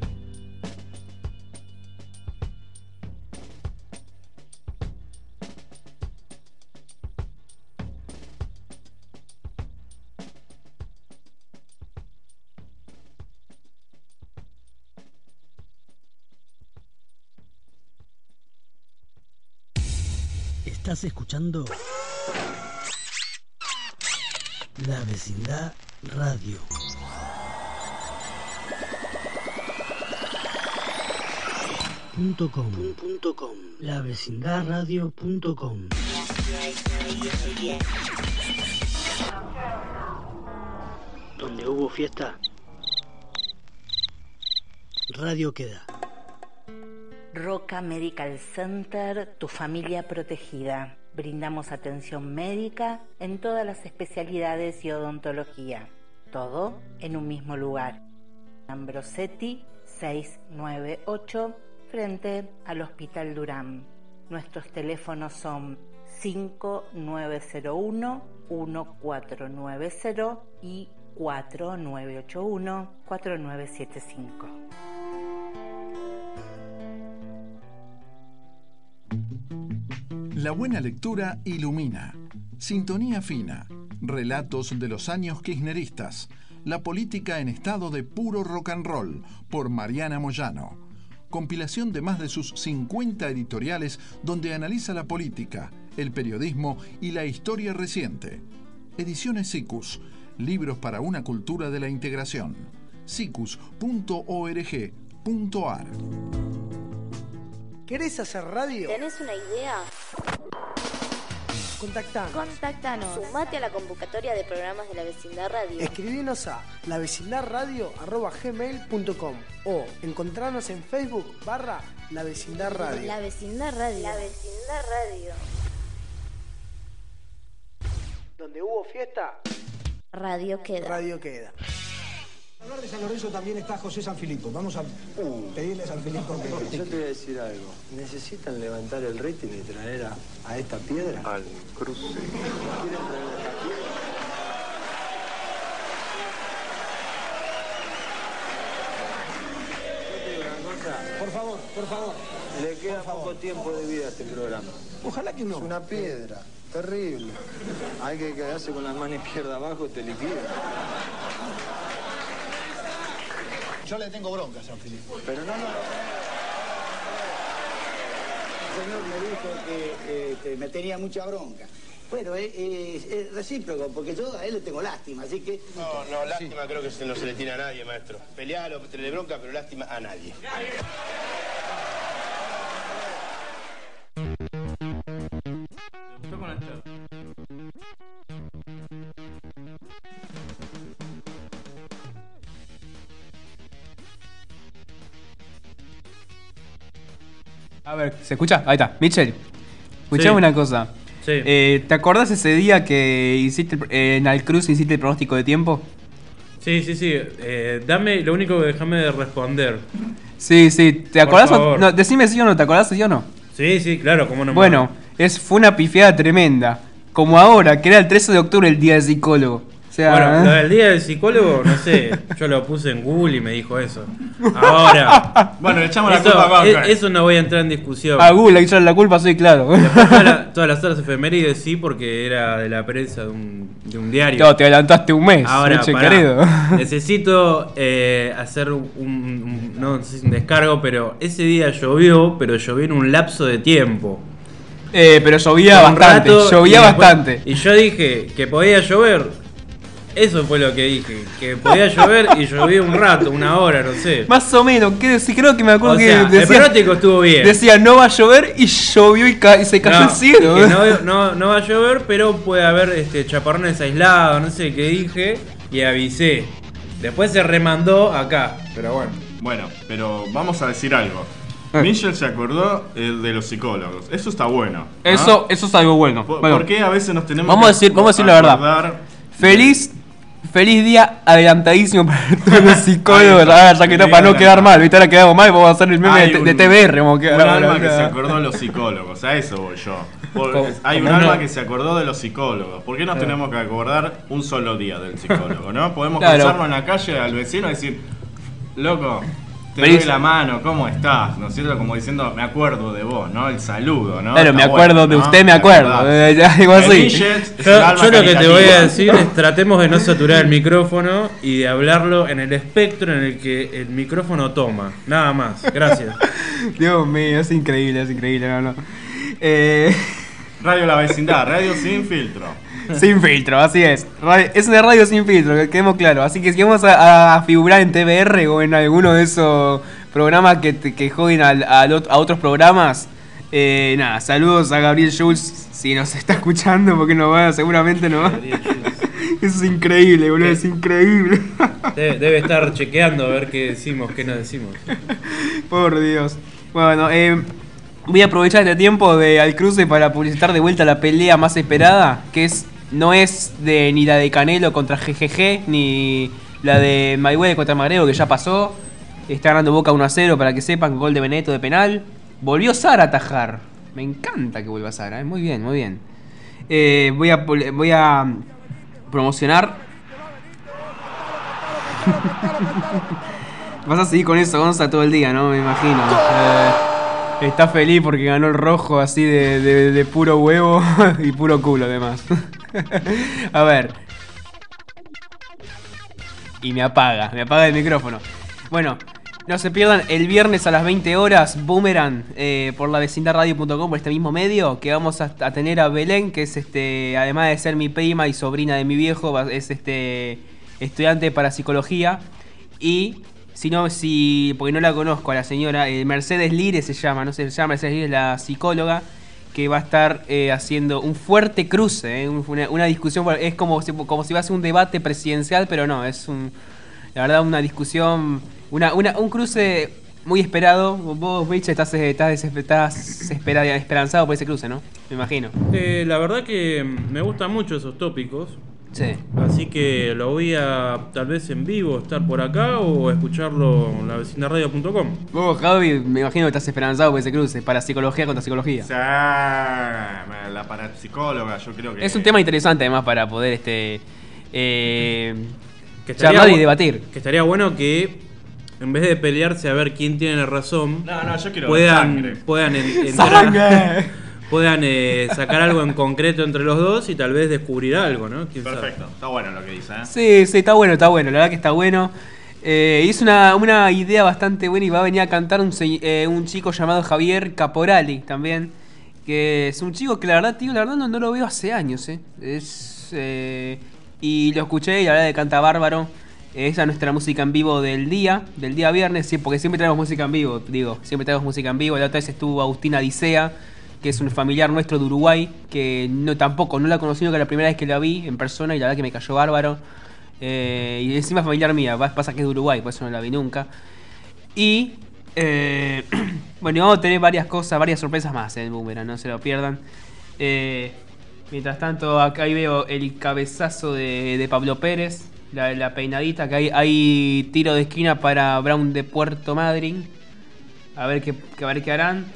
Estás escuchando La Vecindad Radio. .com. lavecindadradio.com. Donde hubo fiesta, radio queda. Roca Medical Center, tu familia protegida. Brindamos atención médica en todas las especialidades y odontología. Todo en un mismo lugar. Ambrosetti 698, frente al Hospital Durán. Nuestros teléfonos son 5901-1490 y 4981-4975. La buena lectura ilumina. Sintonía fina. Relatos de los años kirchneristas. La política en estado de puro rock and roll, por Mariana Moyano. Compilación de más de sus 50 editoriales donde analiza la política, el periodismo y la historia reciente. Ediciones Siccus. Libros para una cultura de la integración. siccus.org.ar. ¿Querés hacer radio? ¿Tenés una idea? Contactanos. Sumate a la convocatoria de programas de la Vecindad Radio. Escribinos a lavecindadradio@gmail.com o encontrarnos en Facebook /La Vecindad Radio. La Vecindad Radio. La Vecindad Radio. Donde hubo fiesta, Radio queda. radio queda. Hablar de San Lorenzo también está José Sanfilippo. Vamos a pedirle a Sanfilippo que... Yo te voy a decir algo. ¿Necesitan levantar el rating y traer a esta piedra? Al cruce. ¿Quieren traer a esta piedra? Yo te digo una cosa. Por favor. Le queda poco tiempo de vida a este programa. Ojalá que no. Es una piedra. Terrible. Hay que quedarse con las manos izquierdas abajo, te liquida. Yo le tengo bronca a Sanfilippo. Pero no. El señor me dijo que me tenía mucha bronca. Bueno, es recíproco, porque yo a él le tengo lástima, así que... No, lástima creo que no se le tiene a nadie, maestro. Pelealo, tenerle bronca, pero lástima a nadie. A ver, ¿se escucha? Ahí está. Michel, escuchame Sí. una cosa. Sí. ¿Te acordás ese día que hiciste en Alcruz hiciste el pronóstico de tiempo? Sí. Lo único que déjame de responder. Sí. ¿Te acordás? favor. No, decime sí o no, ¿te acordás sí o no? Sí, claro, cómo no. Bueno, fue una pifiada tremenda. Como ahora, que era el 13 de octubre el día del psicólogo. O sea, Bueno, lo del día del psicólogo, no sé, yo lo puse en Google y me dijo eso. Ahora, Bueno, le echamos la culpa a Coca. eso no voy a entrar en discusión. A Google le echan la culpa, sí, claro. Después todas las horas efemérides sí, porque era de la prensa de un diario. No, te adelantaste un mes, Ahora, leche pará, querido. necesito hacer no sé si un descargo, pero ese día llovió, pero llovió en un lapso de tiempo. Pero llovía Un bastante, rato, llovía y después- bastante. Y yo dije que podía llover. Eso fue lo que dije, que podía llover y llovió un rato, una hora, no sé. Más o menos, sí, creo que me acuerdo O sea, que el pronóstico estuvo bien. Decía no va a llover y llovió y se cayó el cielo. Que no va a llover, pero puede haber chaparrones aislados, no sé qué dije, y avisé. Después se remandó acá, pero bueno. Bueno, pero vamos a decir algo. Michel se acordó de los psicólogos. Eso está bueno, ¿no? Eso es algo bueno. Bueno, ¿Por qué a veces nos tenemos vamos a decir la verdad. acordar? Feliz día adelantadísimo para todos los psicólogos. Ya que para no quedar mal, ahorita quedamos mal, vamos a hacer el meme de TBR. Vamos a quedar un mal, alma que acá. se acordó de los psicólogos, a eso voy yo. Hay un ¿Cómo alma no? que se acordó de los psicólogos. ¿Por qué nos tenemos que acordar un solo día del psicólogo, no? Podemos Claro. cruzarnos en la calle al vecino y decir, loco, te Feliz- doy la mano, ¿cómo estás? ¿No es cierto? Como diciendo, me acuerdo de vos, ¿no? El saludo, ¿no? Claro, Está me acuerdo bueno, de ¿no? usted, me ¿Te acuerdo. acordás? Ya digo El así. Michel es el Yo alma lo que te caritativa. voy a decir es tratemos de no saturar el micrófono y de hablarlo en el espectro en el que el micrófono toma. Nada más. Gracias. Dios mío, es increíble, no. Radio La Vecindad, radio sin filtro. Sin filtro, así es. Es una radio sin filtro, que quedemos claro. Así que si vamos a figurar en TBR o en alguno de esos programas que joden a otros programas, nada, saludos a Gabriel Schulz si nos está escuchando, porque no va, seguramente no va. Eso es increíble, boludo, es increíble. Debe estar chequeando a ver qué decimos, qué no decimos. Por Dios. Bueno, voy a aprovechar este tiempo de Al Cruce para publicitar de vuelta la pelea más esperada, que no es ni la de Canelo contra GGG, ni la de Mayweather contra Magrego, que ya pasó. Está ganando Boca 1-0, para que sepan, gol de Benedetto de penal. Volvió Sara a atajar. Me encanta que vuelva Sara, muy bien, muy bien. Voy a promocionar. Vas a seguir con eso, Gonza, todo el día, ¿no? Me imagino. Está feliz porque ganó el rojo así de puro huevo y puro culo además. A ver. Y me apaga el micrófono. Bueno, no se pierdan el viernes a las 20 horas Boomerang por lavecindadradio.com, por este mismo medio, que vamos a tener a Belén, que es además de ser mi prima y sobrina de mi viejo, es estudiante para psicología. Y porque no la conozco a la señora, Mercedes Lire se llama, no sé, se llama Mercedes Lire, es la psicóloga, que va a estar haciendo un fuerte cruce, una discusión, es como si va a ser un debate presidencial, pero no, es la verdad una discusión, un cruce muy esperado. Vos, Mitch, estás esperanzado por ese cruce, ¿no? Me imagino. La verdad que me gustan mucho esos tópicos. Sí. Así que lo voy a, tal vez en vivo, estar por acá o escucharlo en lavecindadradio.com. Vos, Javi, me imagino que estás esperanzado por ese cruce, para psicología contra psicología. O sea, la parapsicóloga, yo creo que... Es un tema interesante además para poder charlar y debatir. Que estaría bueno que en vez de pelearse a ver quién tiene la razón, yo quiero puedan sacar algo en concreto entre los dos y tal vez descubrir algo, ¿no? Perfecto, está bueno lo que dice, ¿eh? Sí, está bueno, la verdad que está bueno. Es una idea bastante buena y va a venir a cantar un chico llamado Javier Caporali también, que es un chico que la verdad no lo veo hace años, y lo escuché y la verdad que canta bárbaro. Esa es nuestra música en vivo del día viernes, sí, porque siempre traemos música en vivo, La otra vez estuvo Agustina Dicea, que es un familiar nuestro de Uruguay, que no la conocí, que la primera vez que la vi en persona y la verdad que me cayó bárbaro. Y encima familiar mía, pasa que es de Uruguay, por eso no la vi nunca. Y bueno, vamos a tener varias sorpresas más en Boomerang, no se lo pierdan. Mientras tanto, acá ahí veo el cabezazo de Pablo Pérez, la peinadita, que hay tiro de esquina para Brown de Puerto Madryn. A ver qué harán.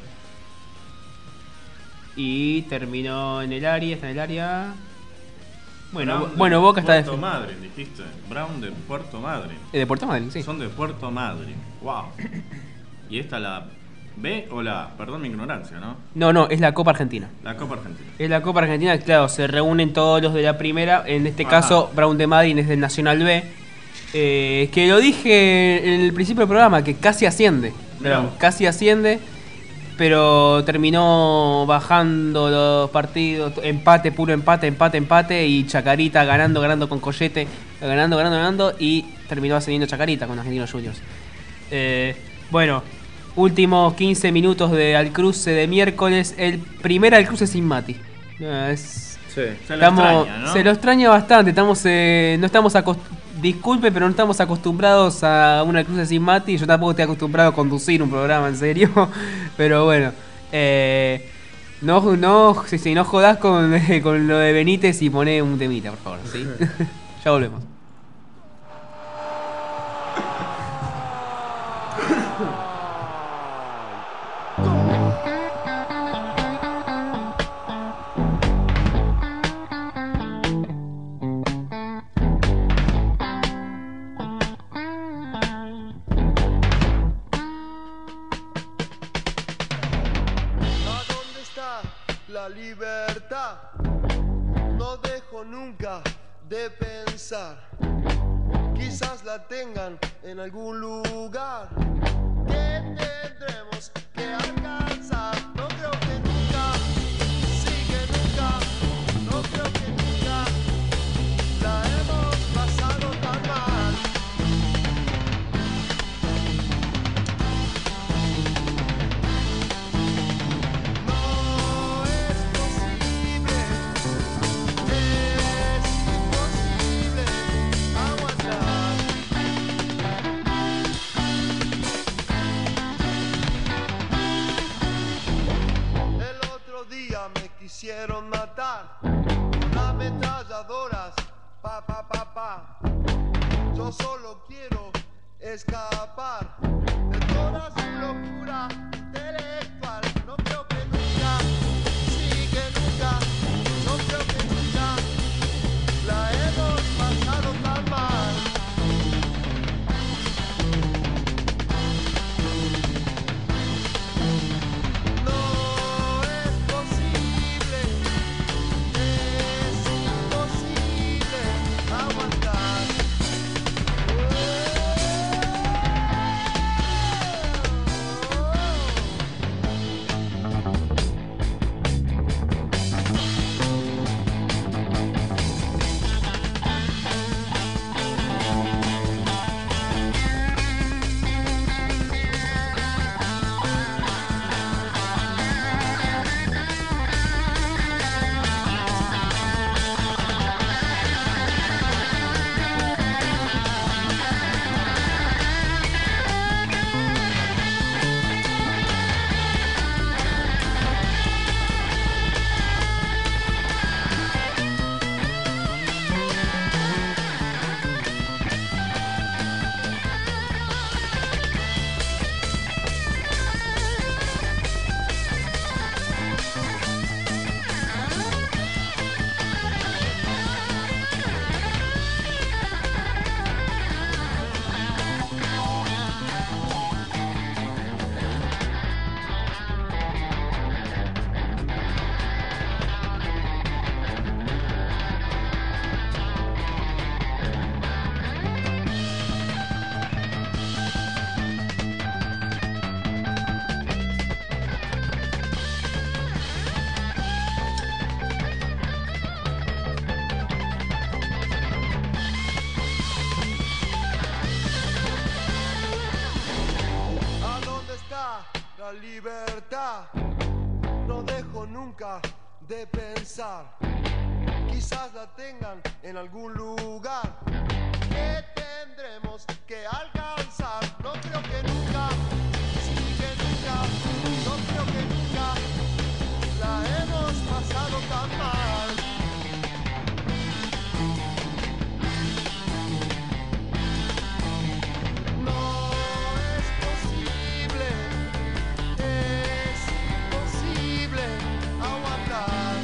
Y terminó en el área, está en el área. Bueno, Boca está de Puerto Madryn, dijiste. Brown de Puerto Madryn. De Puerto Madryn, sí. Son de Puerto Madryn. Wow. ¿Y esta la B o la A? Perdón mi ignorancia, ¿no? No, es la Copa Argentina. La Copa Argentina. Es la Copa Argentina, claro, se reúnen todos los de la primera. En este caso, Brown de Madryn es del Nacional B. Que lo dije en el principio del programa, que casi asciende. Casi asciende. Pero terminó bajando los partidos, puro empate, y Chacarita ganando con Collete, ganando, y terminó ascendiendo Chacarita con Argentinos Juniors. Bueno, últimos 15 minutos al cruce de miércoles, el primer al cruce sin Mati. Se lo extraña bastante, disculpe, pero no estamos acostumbrados a una cruce sin Mati. Yo tampoco estoy acostumbrado a conducir un programa, en serio. Pero bueno, no jodás con lo de Benítez y poné un temita, por favor, ¿sí? Ya volvemos. De pensar, quizás la tengan en algún lugar que tendremos que alcanzar. No creo que nunca, sí que nunca, no creo que nunca la hemos pasado tan mal. No es posible. Quisieron matar con ametralladoras, pa. Yo solo quiero escapar de toda su locura intelectual. No creo que nunca, sí que nunca, no creo que nunca la hemos pasado tan mal. nunca de pensar. Quizás la tengan en algún lugar que tendremos que alcanzar. No creo que nunca, sí que nunca, no creo que nunca la hemos pasado tan mal. No es posible, es imposible aguantar.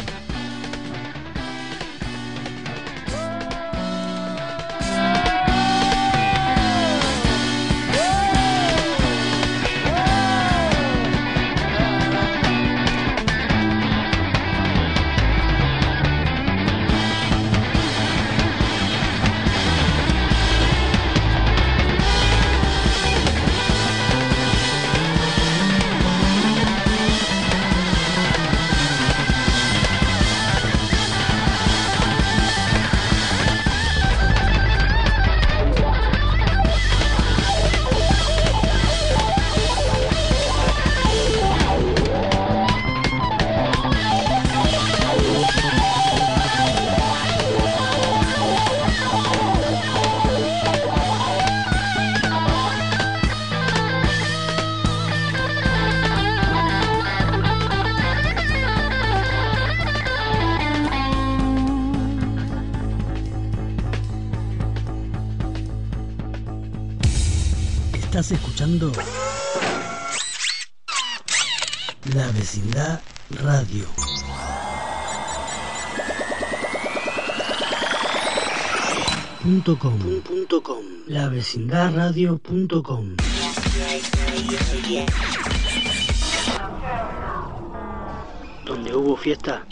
Estás escuchando La Vecindad Radio. .com. lavecindadradio.com. Donde hubo fiesta,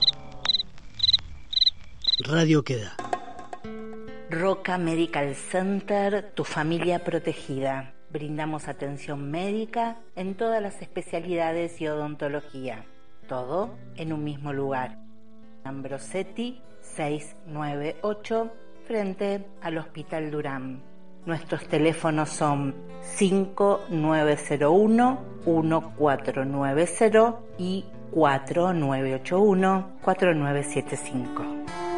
radio queda. Roca Medical Center, tu familia protegida. Brindamos atención médica en todas las especialidades y odontología. Todo en un mismo lugar. Ambrosetti 698, frente al Hospital Durán. Nuestros teléfonos son 5901-1490 y 4981-4975.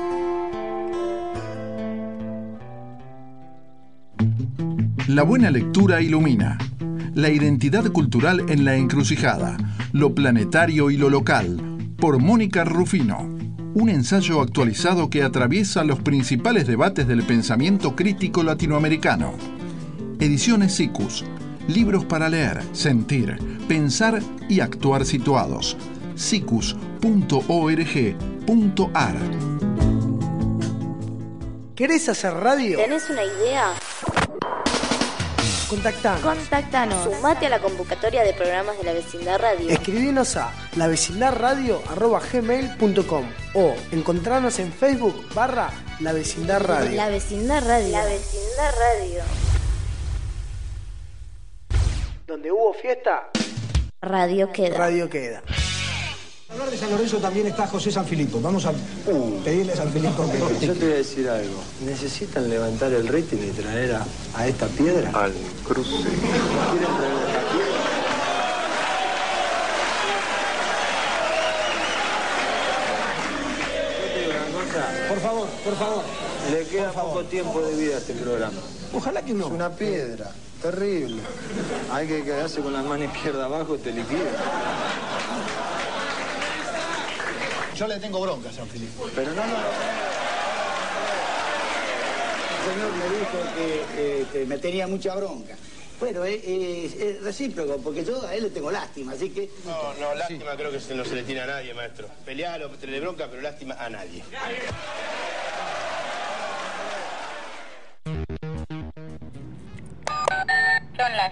La buena lectura ilumina. La identidad cultural en la encrucijada. Lo planetario y lo local. Por Mónica Rufino. Un ensayo actualizado que atraviesa los principales debates del pensamiento crítico latinoamericano. Ediciones SICUS. Libros para leer, sentir, pensar y actuar situados. sicus.org.ar. ¿Querés hacer radio? ¿Tenés una idea? Contactanos. Sumate a la convocatoria de programas de La Vecindad Radio. Escribinos a lavecindadradio@gmail.com o encontrarnos en Facebook /La Vecindad Radio. La Vecindad Radio. La Vecindad Radio. Donde hubo fiesta, radio queda. Radio queda. Para hablar de San Lorenzo también está José Sanfilippo. Vamos a pedirle a Sanfilippo que... Yo te voy a decir algo. ¿Necesitan levantar el rating y traer a esta piedra? Al cruce. ¿Quieren traer a esta piedra? Yo te digo una cosa. Por favor. Le queda poco tiempo de vida a este programa. Ojalá que no. Es una piedra. Terrible. Hay que quedarse con la mano izquierda abajo y te liquida. Yo le tengo bronca a Sanfilippo. Pero no. El señor me dijo que me tenía mucha bronca. Bueno, es recíproco, porque yo a él le tengo lástima, así que... No, lástima creo que no se le tiene a nadie, maestro. Pelealo, tenerle bronca, pero lástima a nadie. Son las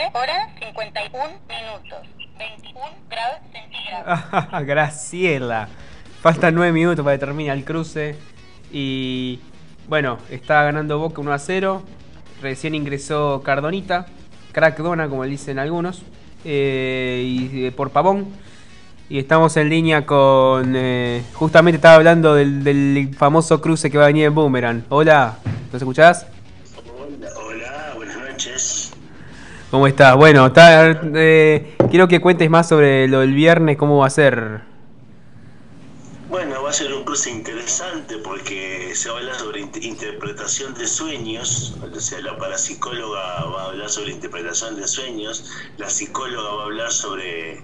9:51 21 grados centígrados. Graciela. Faltan 9 minutos para que termine el cruce. Y bueno, está ganando Boca 1-0. Recién ingresó Cardonita, Crack Dona, como le dicen algunos, y por Pavón. Y estamos en línea con... justamente estaba hablando del famoso cruce que va a venir en Boomerang. Hola, ¿nos escuchás? Hola, buenas noches. ¿Cómo estás? Bueno, quiero que cuentes más sobre lo del viernes, cómo va a ser Bueno, va a ser un cruce interesante porque se va a hablar sobre interpretación de sueños, o sea, la parapsicóloga va a hablar sobre interpretación de sueños, la psicóloga va a hablar sobre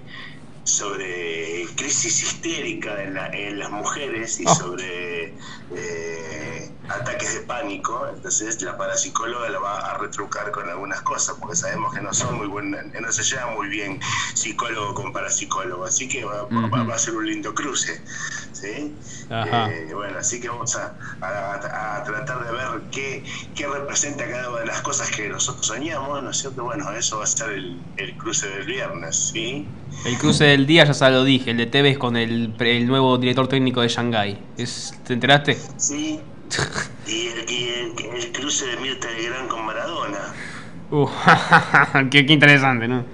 crisis histérica en las mujeres y sobre ataques de pánico. Entonces la parapsicóloga la va a retrucar con algunas cosas porque sabemos que no son muy buenas, no se lleva muy bien psicólogo con parapsicólogo, así que va a ser un lindo cruce, ¿sí? Bueno, así que vamos a tratar de ver qué representa cada una de las cosas que nosotros soñamos, ¿no es cierto? Bueno, eso va a ser el cruce del viernes, ¿sí? El cruce del día ya lo dije, el de Tevez con el nuevo director técnico de Shanghái. ¿Te enteraste? Sí. Y el cruce de Mirta Legrand con Maradona. Qué interesante, ¿no?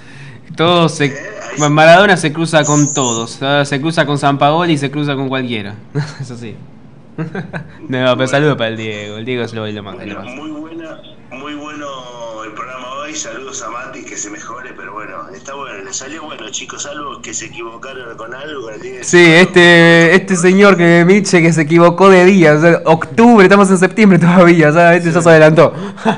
Maradona se cruza con todos. Se cruza con Sampaoli y se cruza con cualquiera. Eso sí. No, pero saludo para el Diego. El Diego es lo más. Bueno, muy bueno el programa hoy. Saludos a Mati, que se mejore, pero bueno, está bueno, le salió bueno, chicos, salvo que se equivocaron con algo. Sí, este señor que me dice que se equivocó de día, o sea, octubre, estamos en septiembre todavía, o sea, ya se adelantó.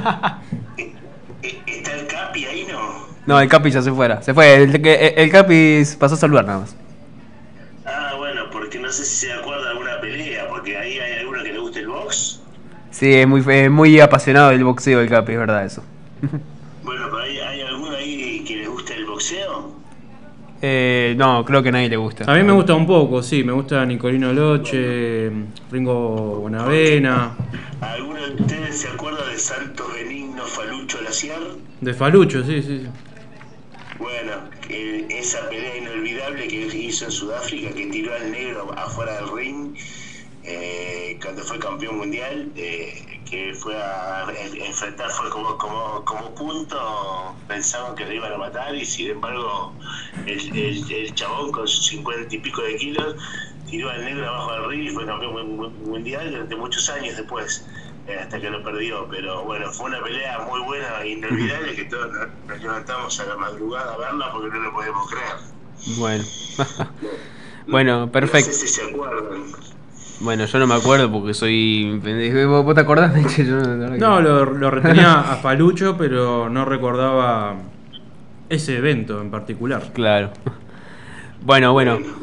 ¿Está el Capi ahí, no? No, el Capi ya se fue, el Capi pasó a saludar nada más. Bueno, porque no sé si se acuerda de alguna pelea, porque ahí hay alguno que le guste el box. Sí, es muy apasionado del boxeo el Capi, es verdad eso. Bueno, pero ¿hay alguno ahí que le guste el boxeo? No, creo que a nadie le gusta. A mí me gusta un poco, sí, me gusta Nicolino Loche, Ringo Bonavena. ¿Alguno de ustedes se acuerda de Santos Benigno Falucho Laciar? De Falucho, sí. Bueno, esa pelea inolvidable que hizo en Sudáfrica, que tiró al negro afuera del ring, cuando fue campeón mundial, que fue a enfrentar, fue como punto, pensaban que le iban a matar y sin embargo el chabón con sus 50 y pico de kilos tiró al negro abajo del ring y fue campeón mundial durante muchos años después, hasta que lo perdió. Pero bueno, fue una pelea muy buena e inolvidable que todos nos levantamos a la madrugada a verla porque no lo podemos creer. Bueno, perfecto. No sé si se acuerdan. Bueno, yo no me acuerdo porque soy pendejo. ¿Vos te acordás? No, lo retenía a Falucho, pero no recordaba ese evento en particular. Claro. Bueno,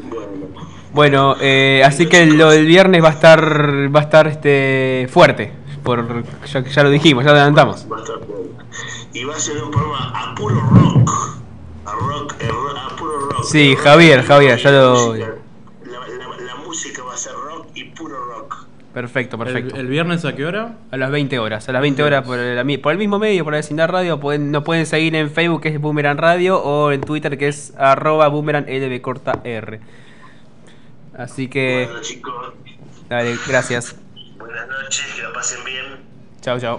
así que lo del viernes va a estar fuerte. Ya lo dijimos, ya lo adelantamos. Va a estar fuerte. Y va a ser un programa a puro rock. A puro rock. Sí, Javier, ya lo... La música va a ser rock y puro rock. Perfecto. ¿El viernes a qué hora? A las 20 horas. A las 20 horas por el mismo medio, por la Vecindad Radio. Nos pueden seguir en Facebook, que es Boomerang Radio, o en Twitter, que es @boomeranglb_r. Así que... Bueno, chicos. Dale, gracias. Buenas noches, que la pasen bien. Chao.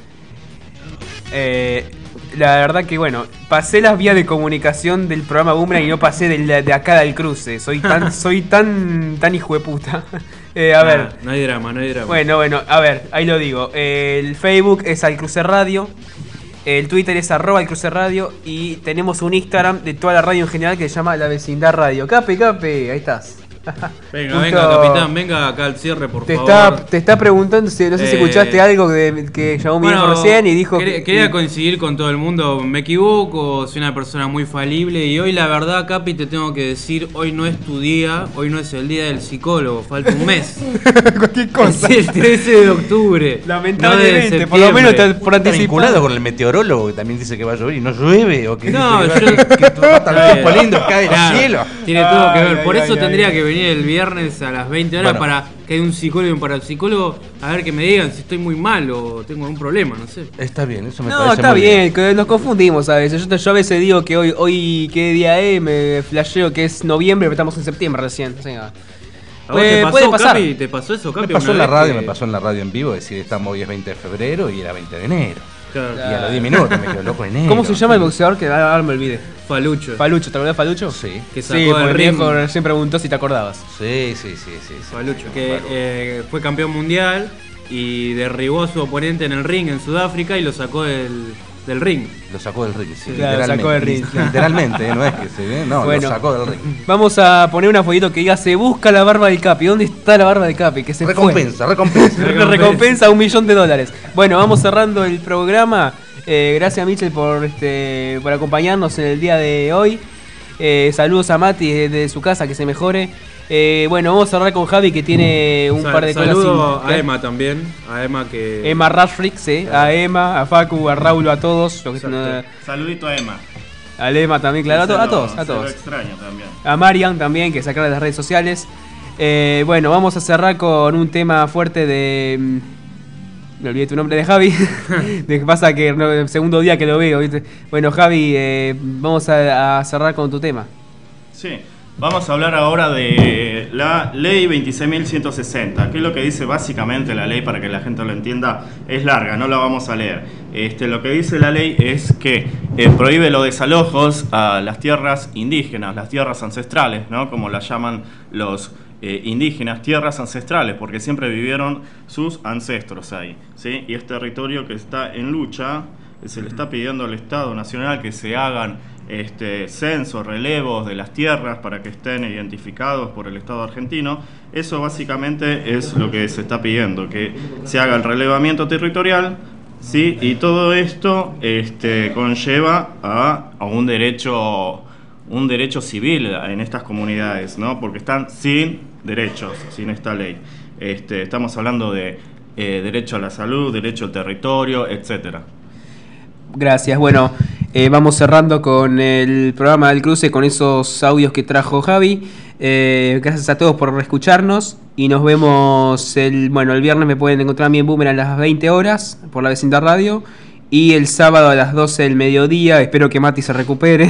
La verdad que pasé las vías de comunicación del programa Boomerang y no pasé de acá del cruce. Soy tan hijo de puta. A ver. No hay drama. Bueno, a ver, ahí lo digo. El Facebook es Al Cruce Radio. El Twitter es @alcrucerradio. Y tenemos un Instagram de toda la radio en general que se llama La Vecindad Radio. Cape, ahí estás. Venga, capitán, venga acá al cierre, por favor. Te está preguntando, no sé si escuchaste algo que llamó mi hijo recién y dijo quería coincidir con todo el mundo. Me equivoco, soy una persona muy falible y hoy la verdad, Capi, te tengo que decir, hoy no es tu día, hoy no es el día del psicólogo, falta un mes. Cualquier cosa. Es el 13 de octubre. Lamentablemente, no por lo menos por anticipado. Vinculado con el meteorólogo que también dice que va a llover y no llueve, o que no, dice que va a estar el tiempo lindo, cae del cielo. Tiene todo que ver, por eso tendría que venir el viernes a las 20 horas para que haya un psicólogo y un parapsicólogo a ver que me digan si estoy muy mal o tengo algún problema, no sé. Está bien, eso me parece muy bien. No, está bien, que nos confundimos a veces. Yo a veces digo que hoy ¿qué día es? Me flasheo que es noviembre, pero estamos en septiembre recién. O sea, ¿A vos te pasó, Capi? ¿Te pasó eso, Capi? Me pasó en la radio en vivo, decir estamos hoy es 20 de febrero y era 20 de enero. Claro. Y a los 10 minutos me quedo loco en enero. ¿Cómo se llama el boxeador que ahora me olvidé? Falucho, ¿te acordás de Falucho? Sí. Que sacó el ring. Recién preguntó si te acordabas. Sí. Falucho, que fue campeón mundial y derribó a su oponente en el ring en Sudáfrica y lo sacó del Del ring. Lo sacó del ring, sí. Claro, lo sacó del ring. Literalmente, no es que se ve, no, Bueno, lo sacó del ring. Vamos a poner una follito que diga: se busca la barba del Capi. ¿Dónde está la barba del Capi? Que se Recompensa. Recompensa $1.000.000. Bueno, vamos cerrando el programa. Gracias, Michel, por acompañarnos en el día de hoy. Saludos a Mati desde su casa, que se mejore. Bueno, vamos a cerrar con Javi, que tiene un par de cosas. Saludo a Emma también. A Emma que. Emma Rashfrix, a Emma, a Facu, a Raúl, a todos. Saludito a Emma. A Emma también, claro, a todos. Se lo extraño también. A Marian también, que sacará de las redes sociales. Bueno, vamos a cerrar con un tema fuerte de. Me olvidé tu nombre, de Javi. De que pasa que el segundo día que lo veo, ¿viste? Bueno, Javi, vamos a cerrar con tu tema. Sí. Vamos a hablar ahora de la ley 26.160. ¿Qué es lo que dice básicamente la ley? Para que la gente lo entienda, es larga, no la vamos a leer. Lo que dice la ley es que prohíbe los desalojos a las tierras indígenas, las tierras ancestrales, ¿no? Como las llaman los indígenas, tierras ancestrales, porque siempre vivieron sus ancestros ahí, ¿sí? Y es territorio que está en lucha. Se le está pidiendo al Estado Nacional que se hagan censos, relevos de las tierras para que estén identificados por el Estado argentino. Eso básicamente es lo que se está pidiendo, que se haga el relevamiento territorial, ¿sí? Y todo esto conlleva a un derecho civil en estas comunidades, ¿no? Porque están sin derechos, sin esta ley. Estamos hablando de derecho a la salud, derecho al territorio, etcétera. Gracias. Bueno, vamos cerrando con el programa del cruce, con esos audios que trajo Javi. Gracias a todos por escucharnos y nos vemos el viernes. Me pueden encontrar a mí en Boomerang a las 20 horas por la Vecindad Radio, y el sábado a las 12 del mediodía. Espero que Mati se recupere.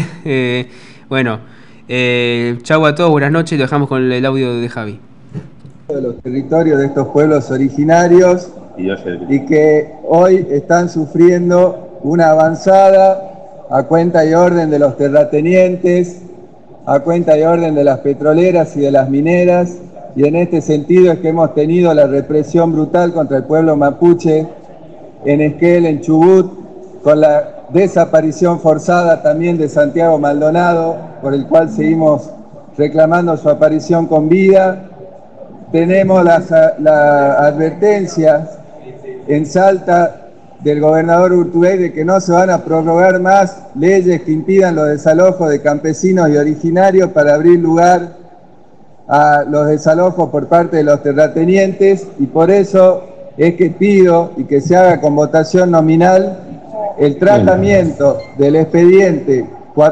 Chau a todos, buenas noches, y lo dejamos con el audio de Javi. De los territorios de estos pueblos originarios y que hoy están sufriendo una avanzada a cuenta y orden de los terratenientes, a cuenta y orden de las petroleras y de las mineras, y en este sentido es que hemos tenido la represión brutal contra el pueblo mapuche en Esquel, en Chubut, con la desaparición forzada también de Santiago Maldonado, por el cual seguimos reclamando su aparición con vida. Tenemos las advertencias en Salta del gobernador Urtubey de que no se van a prorrogar más leyes que impidan los desalojos de campesinos y originarios para abrir lugar a los desalojos por parte de los terratenientes, y por eso es que pido y que se haga con votación nominal el tratamiento del expediente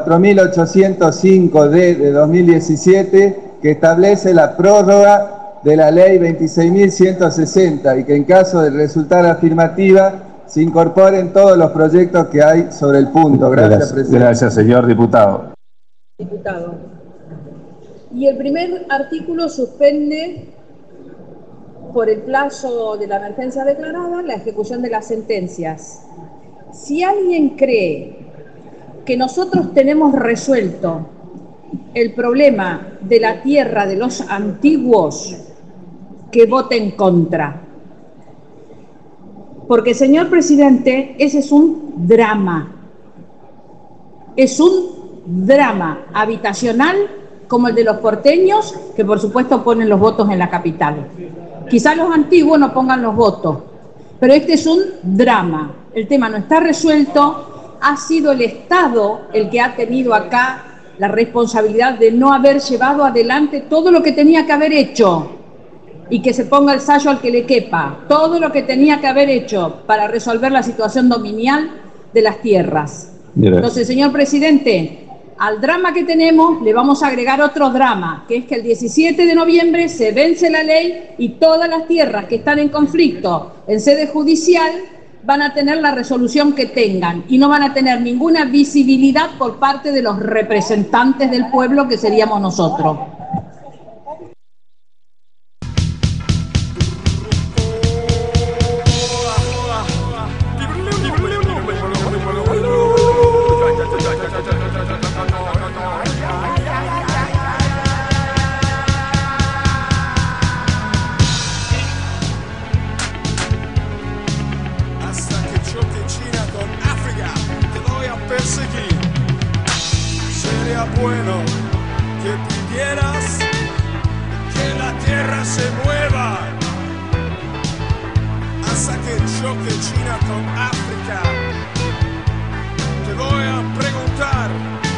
4805D de 2017, que establece la prórroga de la ley 26.160 y que en caso de resultar afirmativa se incorporen todos los proyectos que hay sobre el punto. Gracias, presidente. Gracias, señor diputado. Diputado. Y el primer artículo suspende, por el plazo de la emergencia declarada, la ejecución de las sentencias. Si alguien cree que nosotros tenemos resuelto el problema de la tierra de los antiguos, que vote en contra. Porque, señor presidente, ese es un drama. Es un drama habitacional como el de los porteños, que por supuesto ponen los votos en la capital. Quizás los antiguos no pongan los votos, pero este es un drama. El tema no está resuelto. Ha sido el Estado el que ha tenido acá la responsabilidad de no haber llevado adelante todo lo que tenía que haber hecho, y que se ponga el sayo al que le quepa, todo lo que tenía que haber hecho para resolver la situación dominial de las tierras. Entonces, señor presidente, al drama que tenemos le vamos a agregar otro drama, que es que el 17 de noviembre se vence la ley y todas las tierras que están en conflicto en sede judicial van a tener la resolución que tengan y no van a tener ninguna visibilidad por parte de los representantes del pueblo, que seríamos nosotros. Hasta que choque China con África. África con África. Te voy a preguntar.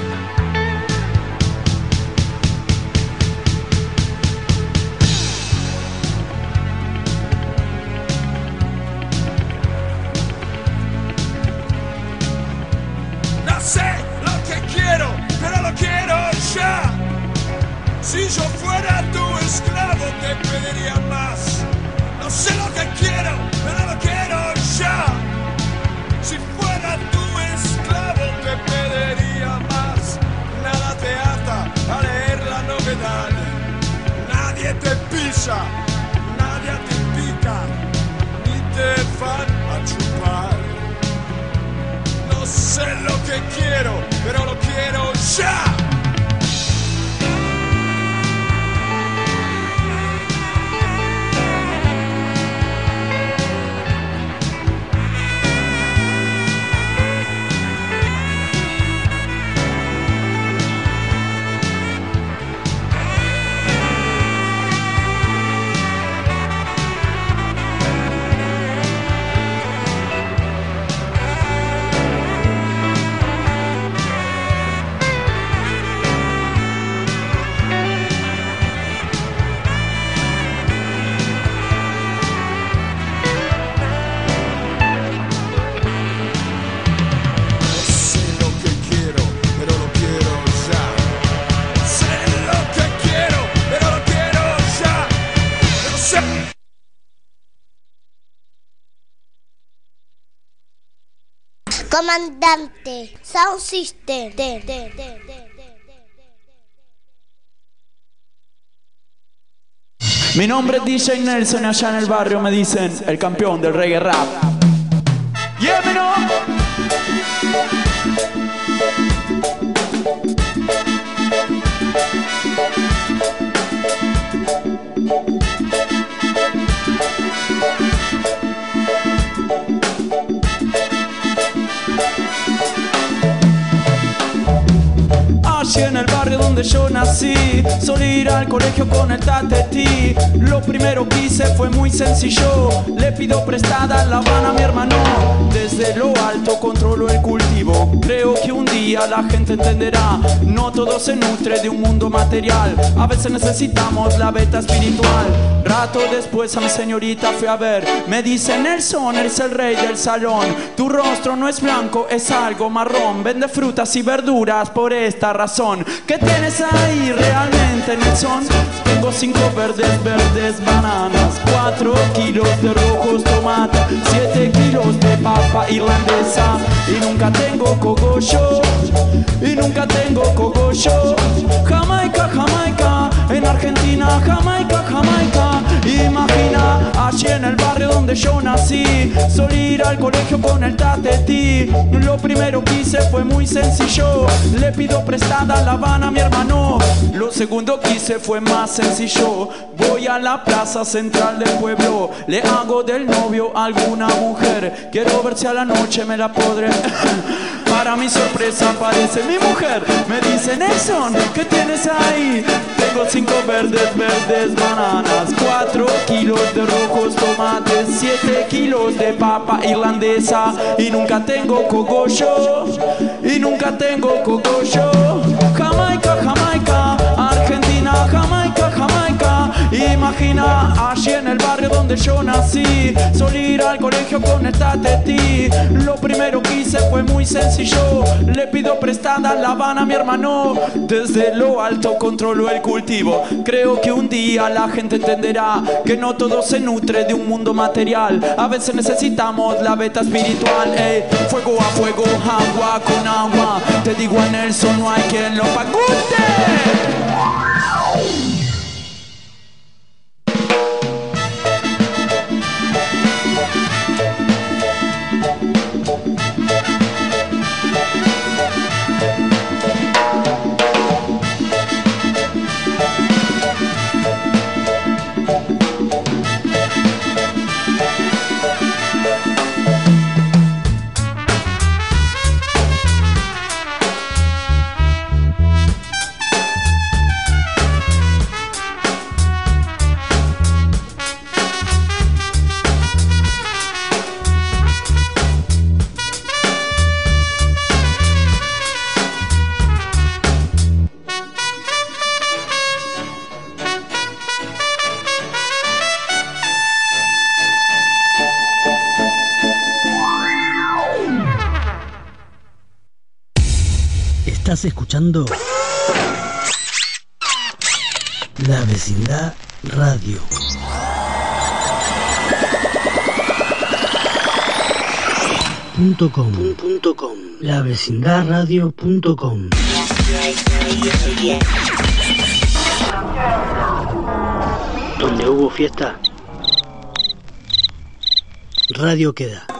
No sé lo que quiero, pero lo quiero ya. Si yo fuera tu esclavo te pediría más. No sé lo que quiero, pero lo quiero ya. Si fuera tu esclavo te pediría más. Nada te ata a leer la novedad. Nadie te pisa, nadie te pica, ni te van a chupar. No sé lo que quiero, pero lo quiero ya. Comandante, Sound System. Mi nombre es DJ Nelson, allá en el barrio me dicen el campeón del reggae rap. Yeah, mi Allí en el barrio donde yo nací, solía ir al colegio con el tatetí. Lo primero que hice fue muy sencillo, le pido prestada La Habana a mi hermano. Desde lo alto controlo el cultivo, creo que un día la gente entenderá. No todo se nutre de un mundo material, a veces necesitamos la beta espiritual. Rato después a mi señorita fui a ver, me dice: Nelson, eres el rey del salón. Tu rostro no es blanco, es algo marrón. Vende frutas y verduras por esta razón. ¿Qué tienes ahí realmente, Nelson? Tengo 5 verdes bananas, 4 kilos de rojos tomate, 7 kilos de papa irlandesa. Y nunca tengo cogollo, y nunca tengo cogollo. Jamaica, Jamaica, en Argentina, Jamaica, Jamaica. Imagina, allí en el barrio donde yo nací, solía ir al colegio con el tatetí. Lo primero que hice fue muy sencillo, le pido prestada La Habana a mi hermano. Lo segundo que hice fue más sencillo, voy a la plaza central del pueblo, le hago del novio a alguna mujer. Quiero ver si a la noche me la podré. Para mi sorpresa aparece mi mujer, me dice: Nelson, ¿qué tienes ahí? Tengo 5 verdes bananas, 4 kilos de rojos tomates, 7 kilos de papa irlandesa. Y nunca tengo cogollo, y nunca tengo cogollo. Jamaica, Jamaica, Argentina, Jamaica, Jamaica. Imagina, allí en el barrio donde yo nací, solía ir al colegio con el tatetí. Lo primero que hice fue muy sencillo, le pido prestada La Habana a mi hermano. Desde lo alto controlo el cultivo, creo que un día la gente entenderá que no todo se nutre de un mundo material, a veces necesitamos la beta espiritual. Fuego a fuego, agua con agua, te digo a Nelson, no hay quien lo faculte. Estás escuchando La Vecindad Radio. .com. lavecindadradio.com. Donde hubo fiesta, radio queda.